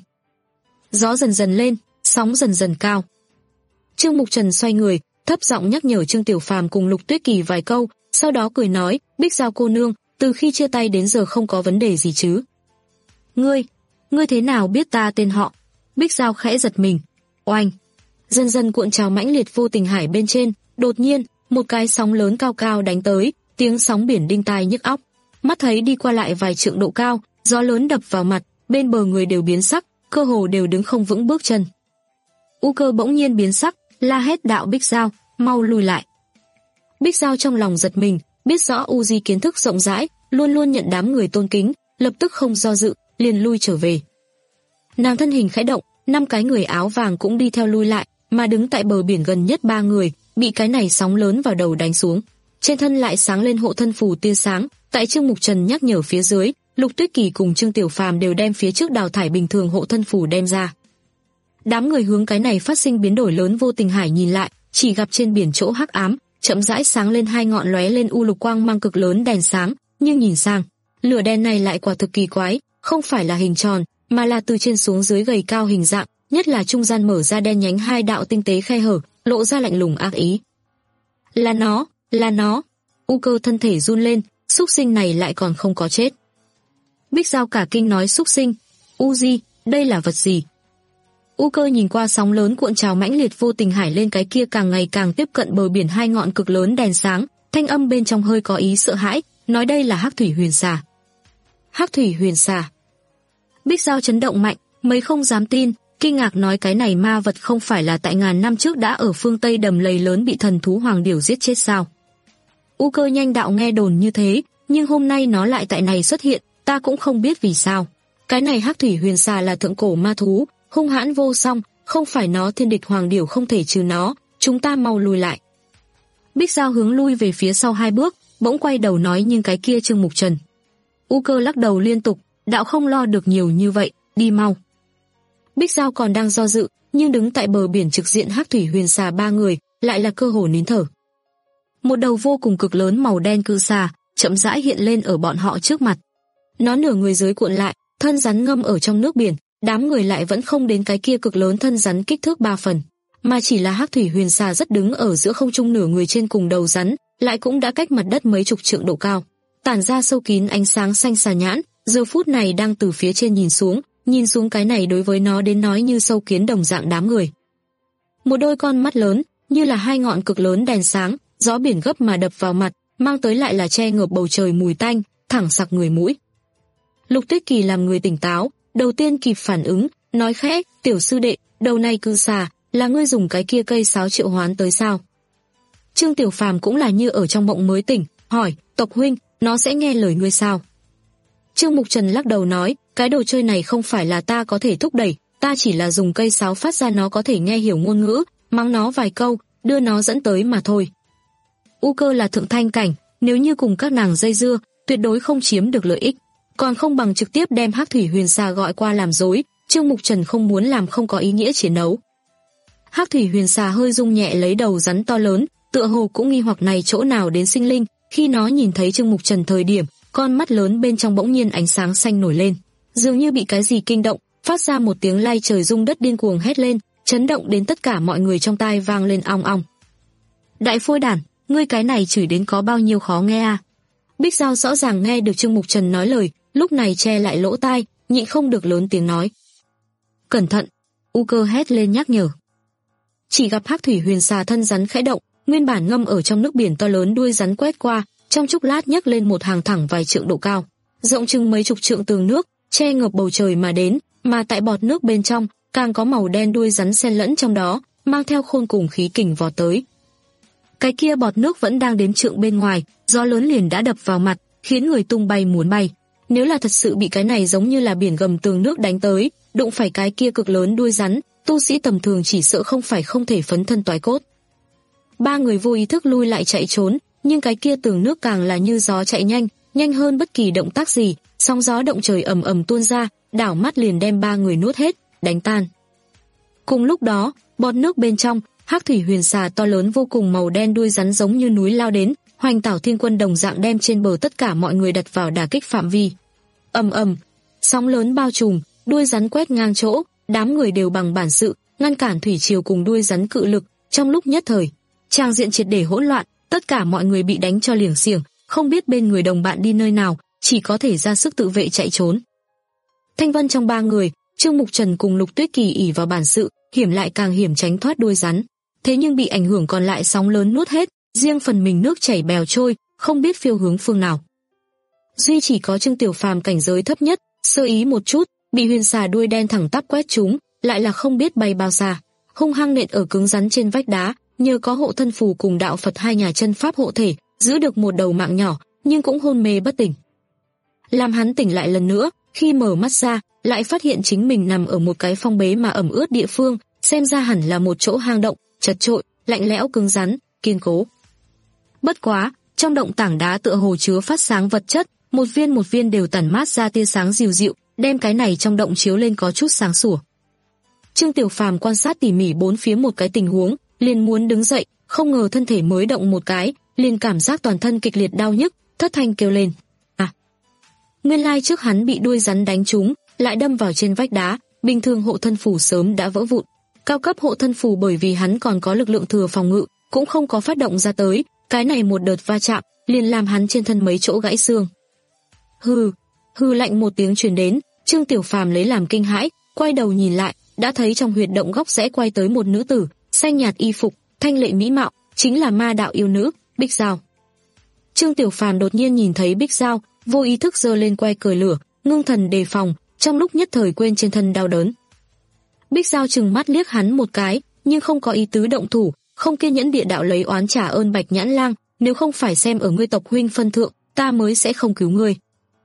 Gió dần dần lên, sóng dần dần cao. Trương Mục Trần xoay người, thấp giọng nhắc nhở Trương Tiểu Phàm cùng Lục Tuyết Kỳ vài câu, sau đó cười nói: Bích Giao cô nương, từ khi chia tay đến giờ không có vấn đề gì chứ? Ngươi, ngươi thế nào biết ta tên họ? Bích Giao khẽ giật mình. Oanh! Dần dần cuộn trào mãnh liệt Vô Tình Hải bên trên, đột nhiên, một cái sóng lớn cao cao đánh tới, tiếng sóng biển đinh tai nhức óc. Mắt thấy đi qua lại vài trượng độ cao, gió lớn đập vào mặt, bên bờ người đều biến sắc, cơ hồ đều đứng không vững bước chân. U Cơ bỗng nhiên biến sắc, la hét đạo: Bích Giao, mau lùi lại. Bích Giao trong lòng giật mình, biết rõ Uzi kiến thức rộng rãi, luôn luôn nhận đám người tôn kính, lập tức không do dự, liền lui trở về. Nàng thân hình khẽ động, năm cái người áo vàng cũng đi theo lui lại, mà đứng tại bờ biển gần nhất ba người, bị cái này sóng lớn vào đầu đánh xuống. Trên thân lại sáng lên hộ thân phù tia sáng, tại Trương Mục Trần nhắc nhở phía dưới, Lục Tuyết Kỳ cùng Trương Tiểu Phàm đều đem phía trước đào thải bình thường hộ thân phù đem ra. Đám người hướng cái này phát sinh biến đổi lớn Vô Tình Hải nhìn lại, chỉ gặp trên biển chỗ hắc ám, chậm rãi sáng lên hai ngọn lóe lên u lục quang mang cực lớn đèn sáng, nhưng nhìn sang, lửa đèn này lại quả thực kỳ quái, không phải là hình tròn, mà là từ trên xuống dưới gầy cao hình dạng, nhất là trung gian mở ra đen nhánh hai đạo tinh tế khe hở, lộ ra lạnh lùng ác ý. Là nó, là nó. U Cơ thân thể run lên, xúc sinh này lại còn không có chết. Bích Giao cả kinh nói: xúc sinh? Uzi, đây là vật gì? U Cơ nhìn qua sóng lớn cuộn trào mãnh liệt Vô Tình Hải lên cái kia càng ngày càng tiếp cận bờ biển hai ngọn cực lớn đèn sáng, thanh âm bên trong hơi có ý sợ hãi, nói đây là Hắc Thủy Huyền Xà. Hắc Thủy Huyền Xà. Bích Giao chấn động mạnh, mấy không dám tin, kinh ngạc nói: cái này ma vật không phải là tại ngàn năm trước đã ở phương Tây đầm lầy lớn bị thần thú hoàng điểu giết chết sao? U Cơ nhanh đạo: nghe đồn như thế, nhưng hôm nay nó lại tại này xuất hiện, ta cũng không biết vì sao. Cái này Hắc Thủy Huyền Xà là thượng cổ ma thú, hung hãn vô song, không phải nó thiên địch hoàng điểu không thể trừ nó, chúng ta mau lùi lại. Bích Giao hướng lui về phía sau hai bước, bỗng quay đầu nói: nhưng cái kia Trương Mục Trần. U Cơ lắc đầu liên tục, đạo không lo được nhiều như vậy, đi mau. Bích Giao còn đang do dự, nhưng đứng tại bờ biển trực diện Hắc Thủy Huyền Xà ba người, lại là cơ hồ nín thở. Một đầu vô cùng cực lớn màu đen cự xà, chậm rãi hiện lên ở bọn họ trước mặt. Nó nửa người dưới cuộn lại, thân rắn ngâm ở trong nước biển, đám người lại vẫn không đến cái kia cực lớn thân rắn kích thước ba phần, mà chỉ là Hắc Thủy Huyền Xà rất đứng ở giữa không trung, nửa người trên cùng đầu rắn, lại cũng đã cách mặt đất mấy chục trượng độ cao, tản ra sâu kín ánh sáng xanh xà nhãn, giờ phút này đang từ phía trên nhìn xuống, nhìn xuống cái này đối với nó đến nói như sâu kiến đồng dạng đám người. Một đôi con mắt lớn, như là hai ngọn cực lớn đèn sáng, gió biển gấp mà đập vào mặt, mang tới lại là che ngợp bầu trời mùi tanh, thẳng sặc người mũi. Lục Tuyết Kỳ làm người tỉnh táo, đầu tiên kịp phản ứng, nói khẽ: tiểu sư đệ, đầu này cự xà, là ngươi dùng cái kia cây sáo triệu hoán tới sao? Trương Tiểu Phàm cũng là như ở trong mộng mới tỉnh, hỏi: tộc huynh, nó sẽ nghe lời ngươi sao? Trương Mục Trần lắc đầu nói: cái đồ chơi này không phải là ta có thể thúc đẩy, ta chỉ là dùng cây sáo phát ra nó có thể nghe hiểu ngôn ngữ, mắng nó vài câu, đưa nó dẫn tới mà thôi. U Cơ là thượng thanh cảnh, nếu như cùng các nàng dây dưa, tuyệt đối không chiếm được lợi ích, còn không bằng trực tiếp đem Hắc Thủy Huyền Xà gọi qua làm dối, Trương Mục Trần không muốn làm không có ý nghĩa chiến đấu. Hắc thủy huyền xà hơi rung nhẹ lấy đầu rắn to lớn, tựa hồ cũng nghi hoặc này chỗ nào đến sinh linh, khi nó nhìn thấy Trương Mục Trần thời điểm, con mắt lớn bên trong bỗng nhiên ánh sáng xanh nổi lên, dường như bị cái gì kinh động, phát ra một tiếng lay trời rung đất điên cuồng hét lên, chấn động đến tất cả mọi người trong tai vang lên ong ong. Đại phôi đản, ngươi cái này chửi đến có bao nhiêu khó nghe à? Bích Giao rõ ràng nghe được Trương Mục Trần nói lời, lúc này che lại lỗ tai, nhịn không được lớn tiếng nói. Cẩn thận! U Cơ hét lên nhắc nhở. Chỉ gặp hắc thủy huyền xà thân rắn khẽ động, nguyên bản ngâm ở trong nước biển to lớn đuôi rắn quét qua, trong chốc lát nhấc lên một hàng thẳng vài trượng độ cao, rộng chừng mấy chục trượng tường nước, che ngập bầu trời mà đến, mà tại bọt nước bên trong, càng có màu đen đuôi rắn xen lẫn trong đó, mang theo khôn cùng khí kình vọt tới. Cái kia bọt nước vẫn đang đếm trượng bên ngoài, gió lớn liền đã đập vào mặt, khiến người tung bay muốn bay. Nếu là thật sự bị cái này giống như là biển gầm tường nước đánh tới, đụng phải cái kia cực lớn đuôi rắn, tu sĩ tầm thường chỉ sợ không phải không thể phấn thân toái cốt. Ba người vô ý thức lui lại chạy trốn, nhưng cái kia tường nước càng là như gió chạy nhanh, nhanh hơn bất kỳ động tác gì, sóng gió động trời ầm ầm tuôn ra, đảo mắt liền đem ba người nuốt hết, đánh tan. Cùng lúc đó, bọt nước bên trong, hắc thủy huyền xà to lớn vô cùng màu đen đuôi rắn giống như núi lao đến, Hoành Tảo Thiên Quân đồng dạng đem trên bờ tất cả mọi người đặt vào đả kích phạm vi. Ầm ầm, sóng lớn bao trùm, đuôi rắn quét ngang chỗ, đám người đều bằng bản sự ngăn cản thủy triều cùng đuôi rắn cự lực, trong lúc nhất thời, tràng diện triệt để hỗn loạn, tất cả mọi người bị đánh cho liềng xiềng, không biết bên người đồng bạn đi nơi nào, chỉ có thể ra sức tự vệ chạy trốn. Thanh Vân trong ba người, Trương Mục Trần cùng Lục Tuyết Kỳ ỷ vào bản sự, hiểm lại càng hiểm tránh thoát đuôi rắn, thế nhưng bị ảnh hưởng còn lại sóng lớn nuốt hết, riêng phần mình nước chảy bèo trôi, không biết phiêu hướng phương nào. Duy chỉ có Trương Tiểu Phàm cảnh giới thấp nhất, sơ ý một chút, bị huyền xà đuôi đen thẳng tắp quét trúng, lại là không biết bay bao xa, hung hăng nện ở cứng rắn trên vách đá, nhờ có hộ thân phù cùng đạo Phật hai nhà chân pháp hộ thể, giữ được một đầu mạng nhỏ, nhưng cũng hôn mê bất tỉnh. Làm hắn tỉnh lại lần nữa, khi mở mắt ra, lại phát hiện chính mình nằm ở một cái phong bế mà ẩm ướt địa phương, xem ra hẳn là một chỗ hang động, chật chội, lạnh lẽo cứng rắn, kiên cố. Bất quá, trong động tảng đá tựa hồ chứa phát sáng vật chất, một viên một viên đều tản mát ra tia sáng dịu dịu, đem cái này trong động chiếu lên có chút sáng sủa. Trương Tiểu Phàm quan sát tỉ mỉ bốn phía một cái tình huống, liền muốn đứng dậy, không ngờ thân thể mới động một cái, liền cảm giác toàn thân kịch liệt đau nhức, thất thanh kêu lên. À, nguyên lai trước hắn bị đuôi rắn đánh trúng, lại đâm vào trên vách đá, bình thường hộ thân phù sớm đã vỡ vụn. Cao cấp hộ thân phù bởi vì hắn còn có lực lượng thừa phòng ngự, cũng không có phát động ra tới, cái này một đợt va chạm, liền làm hắn trên thân mấy chỗ gãy xương. Hừ, hừ lạnh một tiếng truyền đến, Trương Tiểu Phàm lấy làm kinh hãi, quay đầu nhìn lại, đã thấy trong huyệt động góc rẽ quay tới một nữ tử, xanh nhạt y phục, thanh lệ mỹ mạo, chính là ma đạo yêu nữ, Bích Giao. Trương Tiểu Phàm đột nhiên nhìn thấy Bích Giao, vô ý thức giơ lên que cởi lửa, ngưng thần đề phòng, trong lúc nhất thời quên trên thân đau đớn. Bích Giao trừng mắt liếc hắn một cái, nhưng không có ý tứ động thủ, không kiên nhẫn địa đạo lấy oán trả ơn Bạch Nhãn Lang, nếu không phải xem ở ngươi tộc huynh phân thượng, ta mới sẽ không cứu ngươi.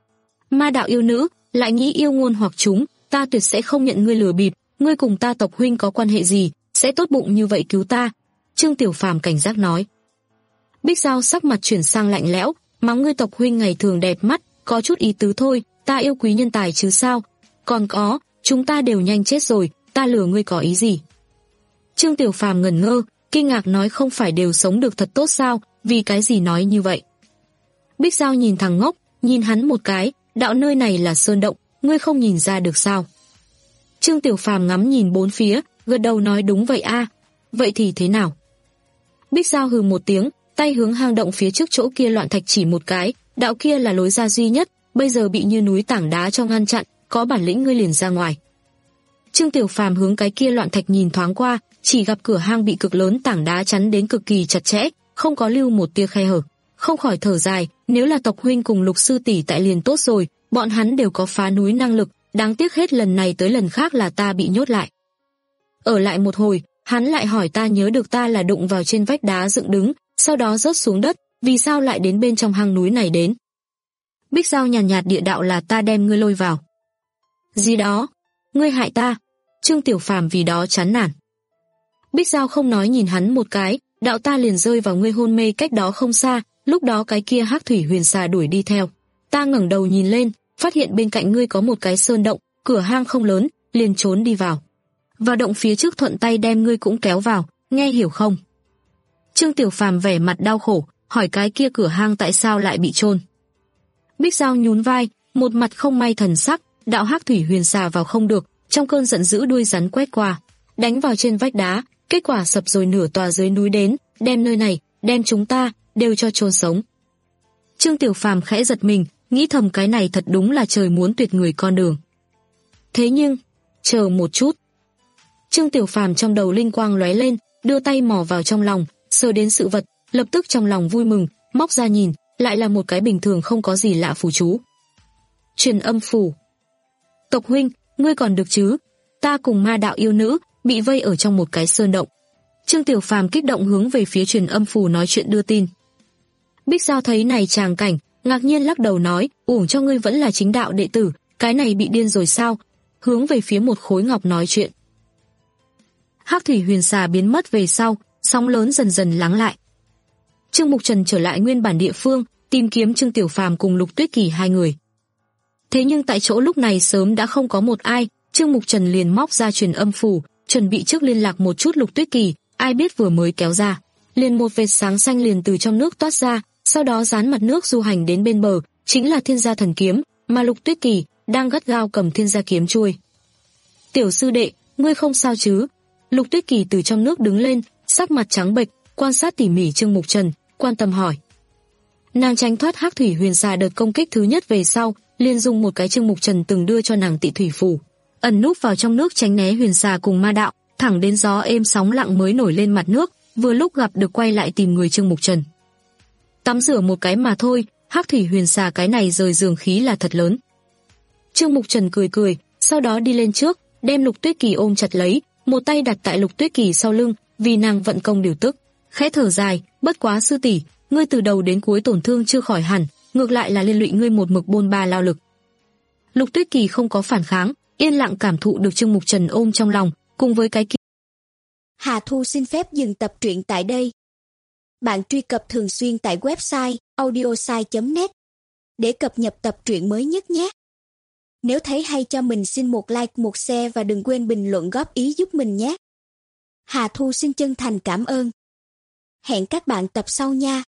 Ma đạo yêu nữ, lại nghĩ yêu ngôn hoặc chúng, ta tuyệt sẽ không nhận ngươi lừa bịp, ngươi cùng ta tộc huynh có quan hệ gì, sẽ tốt bụng như vậy cứu ta? Trương Tiểu Phàm cảnh giác nói. Bích Giao sắc mặt chuyển sang lạnh lẽo, mắng ngươi tộc huynh ngày thường đẹp mắt, có chút ý tứ thôi, ta yêu quý nhân tài chứ sao? Còn có, chúng ta đều nhanh chết rồi, ta lừa ngươi có ý gì? Trương Tiểu Phàm ngẩn ngơ, kinh ngạc nói không phải đều sống được thật tốt sao, vì cái gì nói như vậy? Bích Giao nhìn thằng ngốc, nhìn hắn một cái, đạo nơi này là sơn động, ngươi không nhìn ra được sao? Trương Tiểu Phàm ngắm nhìn bốn phía, gật đầu nói đúng vậy a, vậy thì thế nào? Bích Giao hừ một tiếng, tay hướng hang động phía trước chỗ kia loạn thạch chỉ một cái, đạo kia là lối ra duy nhất, bây giờ bị như núi tảng đá cho ngăn chặn, có bản lĩnh ngươi liền ra ngoài. Trương Tiểu Phàm hướng cái kia loạn thạch nhìn thoáng qua, chỉ gặp cửa hang bị cực lớn tảng đá chắn đến cực kỳ chặt chẽ, không có lưu một tia khe hở, không khỏi thở dài, nếu là tộc huynh cùng Lục sư tỷ tại liền tốt rồi, bọn hắn đều có phá núi năng lực, đáng tiếc hết lần này tới lần khác là ta bị nhốt lại. Ở lại một hồi, hắn lại hỏi ta nhớ được ta là đụng vào trên vách đá dựng đứng, sau đó rớt xuống đất, vì sao lại đến bên trong hang núi này đến? Bích Giao nhàn nhạt, nhạt địa đạo là ta đem ngươi lôi vào. Gì đó? Ngươi hại ta? Trương Tiểu Phàm vì đó chán nản. Bích Giao không nói nhìn hắn một cái, đạo ta liền rơi vào ngươi hôn mê cách đó không xa, lúc đó cái kia hắc thủy huyền xà đuổi đi theo. Ta ngẩng đầu nhìn lên, phát hiện bên cạnh ngươi có một cái sơn động, cửa hang không lớn, liền trốn đi vào. Vào động phía trước thuận tay đem ngươi cũng kéo vào, nghe hiểu không? Trương Tiểu Phàm vẻ mặt đau khổ, hỏi cái kia cửa hang tại sao lại bị chôn. Bích Giao nhún vai, một mặt không may thần sắc, đạo hắc thủy huyền xà vào không được, trong cơn giận dữ đuôi rắn quét qua, đánh vào trên vách đá, kết quả sập rồi nửa tòa dưới núi đến, đem nơi này, đem chúng ta, đều cho chôn sống. Trương Tiểu Phàm khẽ giật mình, nghĩ thầm cái này thật đúng là trời muốn tuyệt người con đường. Thế nhưng, chờ một chút. Trương Tiểu Phàm trong đầu linh quang lóe lên, đưa tay mò vào trong lòng, sờ đến sự vật, lập tức trong lòng vui mừng, móc ra nhìn, lại là một cái bình thường không có gì lạ phù chú. Truyền âm phù. Tộc huynh, ngươi còn được chứ? Ta cùng ma đạo yêu nữ bị vây ở trong một cái sơn động. Trương Tiểu Phàm kích động hướng về phía truyền âm phù nói chuyện đưa tin. Bích Giao thấy này tràng cảnh, ngạc nhiên lắc đầu nói, uổng cho ngươi vẫn là chính đạo đệ tử, cái này bị điên rồi sao? Hướng về phía một khối ngọc nói chuyện. Hắc thủy huyền xà biến mất về sau, sóng lớn dần dần lắng lại. Trương Mục Trần trở lại nguyên bản địa phương, tìm kiếm Trương Tiểu Phàm cùng Lục Tuyết Kỳ hai người. Thế nhưng tại chỗ lúc này sớm đã không có một ai, Trương Mục Trần liền móc ra truyền âm phù, chuẩn bị trước liên lạc một chút Lục Tuyết Kỳ, ai biết vừa mới kéo ra, liền một vệt sáng xanh liền từ trong nước toát ra, sau đó dán mặt nước du hành đến bên bờ, chính là Thiên Gia thần kiếm, mà Lục Tuyết Kỳ đang gắt gao cầm Thiên Gia kiếm chuôi. "Tiểu sư đệ, ngươi không sao chứ?" Lục Tuyết Kỳ từ trong nước đứng lên, sắc mặt trắng bệch, quan sát tỉ mỉ Trương Mục Trần, quan tâm hỏi. Nàng tránh thoát hắc thủy huyền xà đợt công kích thứ nhất về sau, liền dùng một cái Trương Mục Trần từng đưa cho nàng tị thủy phù, ẩn núp vào trong nước tránh né huyền xà cùng ma đạo, thẳng đến gió êm sóng lặng mới nổi lên mặt nước, vừa lúc gặp được quay lại tìm người Trương Mục Trần. Tắm rửa một cái mà thôi, hắc thủy huyền xà cái này rời giường khí là thật lớn. Trương Mục Trần cười cười, sau đó đi lên trước, đem Lục Tuyết Kỳ ôm chặt lấy, một tay đặt tại Lục Tuyết Kỳ sau lưng, vì nàng vận công điều tức, khẽ thở dài, bất quá sư tỷ, ngươi từ đầu đến cuối tổn thương chưa khỏi hẳn, ngược lại là liên lụy ngươi một mực bôn ba lao lực. Lục Tuyết Kỳ không có phản kháng, yên lặng cảm thụ được Trương Mục Trần ôm trong lòng, cùng với cái kia. Hà Thu xin phép dừng tập truyện tại đây. Bạn truy cập thường xuyên tại website audiosai chấm net để cập nhật tập truyện mới nhất nhé. Nếu thấy hay cho mình xin một like, một share và đừng quên bình luận góp ý giúp mình nhé. Hà Thu xin chân thành cảm ơn. Hẹn các bạn tập sau nha.